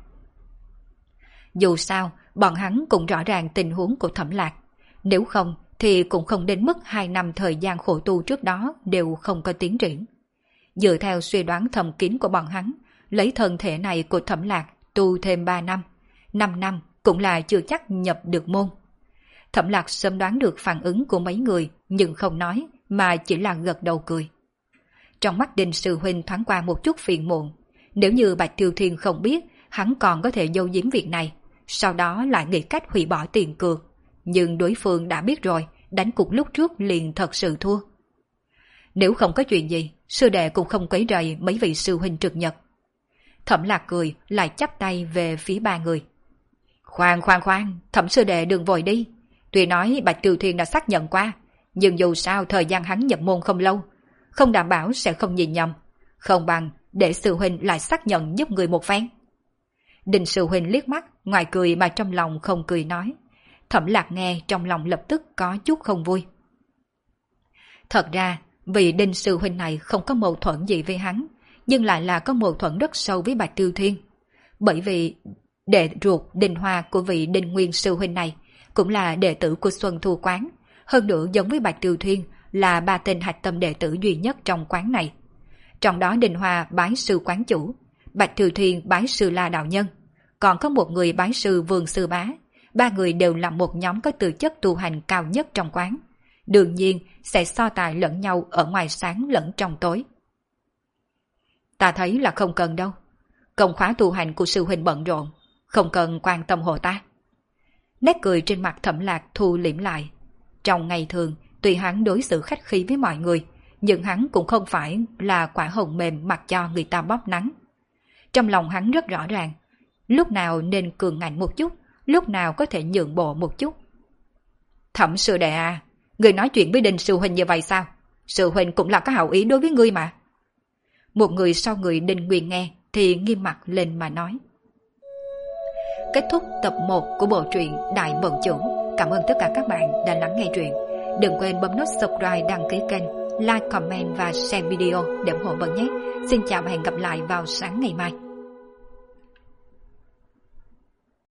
A: Dù sao, bọn hắn cũng rõ ràng tình huống của Thẩm Lạc. Nếu không thì cũng không đến mức 2 năm thời gian khổ tu trước đó đều không có tiến triển. Dựa theo suy đoán thầm kín của bọn hắn, lấy thân thể này của Thẩm Lạc tu thêm 3 năm, 5 năm cũng là chưa chắc nhập được môn. Thẩm Lạc sớm đoán được phản ứng của mấy người, nhưng không nói mà chỉ là gật đầu cười. Trong mắt Đinh Sư Huynh thoáng qua một chút phiền muộn. Nếu như Bạch Tiêu Thiên không biết, hắn còn có thể giấu giếm việc này, sau đó lại nghĩ cách hủy bỏ tiền cược. Nhưng đối phương đã biết rồi, đánh cục lúc trước liền thật sự thua. Nếu không có chuyện gì, sư đệ cũng không quấy rầy mấy vị sư huynh trực nhật. Thẩm Lạc cười, lại chắp tay về phía ba người. Khoan, Thẩm sư đệ đừng vội đi. Tuy nói Bạch Tiêu Thiên đã xác nhận qua, nhưng dù sao thời gian hắn nhập môn không lâu, không đảm bảo sẽ không nhìn nhầm. Không bằng để sư huynh lại xác nhận giúp người một phen. Đinh sư huynh liếc mắt, ngoài cười mà trong lòng không cười nói. Thẩm Lạc nghe trong lòng lập tức có chút không vui. Thật ra, vì Đinh sư huynh này không có mâu thuẫn gì với hắn, nhưng lại là có mâu thuẫn rất sâu với Bạch Tiêu Thiên. Bởi vì đệ ruột Đinh Hoa của vị Đinh Nguyên sư huynh này cũng là đệ tử của Xuân Thu Quán, hơn nữa giống với Bạch Tiêu Thiên là 3 tên hạch tâm đệ tử duy nhất trong quán này. Trong đó Đinh Hoa bái sư quán chủ, Bạch Tiêu Thiên bái sư La đạo nhân, còn có một người bái sư Vương sư bá. 3 người đều là một nhóm có tư chất tu hành cao nhất trong quán. Đương nhiên sẽ so tài lẫn nhau ở ngoài sáng lẫn trong tối. Ta thấy là không cần đâu. Công khóa tu hành của sư huynh bận rộn, không cần quan tâm hộ ta. Nét cười trên mặt Thẩm Lạc thu liễm lại. Trong ngày thường, tuy hắn đối xử khách khí với mọi người, nhưng hắn cũng không phải là quả hồng mềm mặc cho người ta bóp nắng. Trong lòng hắn rất rõ ràng, lúc nào nên cường ngạnh một chút, lúc nào có thể nhượng bộ một chút. Thẩm sư đệ à, người nói chuyện với Đinh sư huynh như vậy sao? Sư huynh cũng là có hảo ý đối với ngươi mà. Một người sau người Đinh Nguyên nghe thì nghiêm mặt lên mà nói. Kết thúc tập 1 của bộ truyện Đại Mộng Chủ. Cảm ơn tất cả các bạn đã lắng nghe truyện. Đừng quên bấm nút subscribe, đăng ký kênh, like, comment và share video để ủng hộ Bận nhé. Xin chào và hẹn gặp lại vào sáng ngày mai.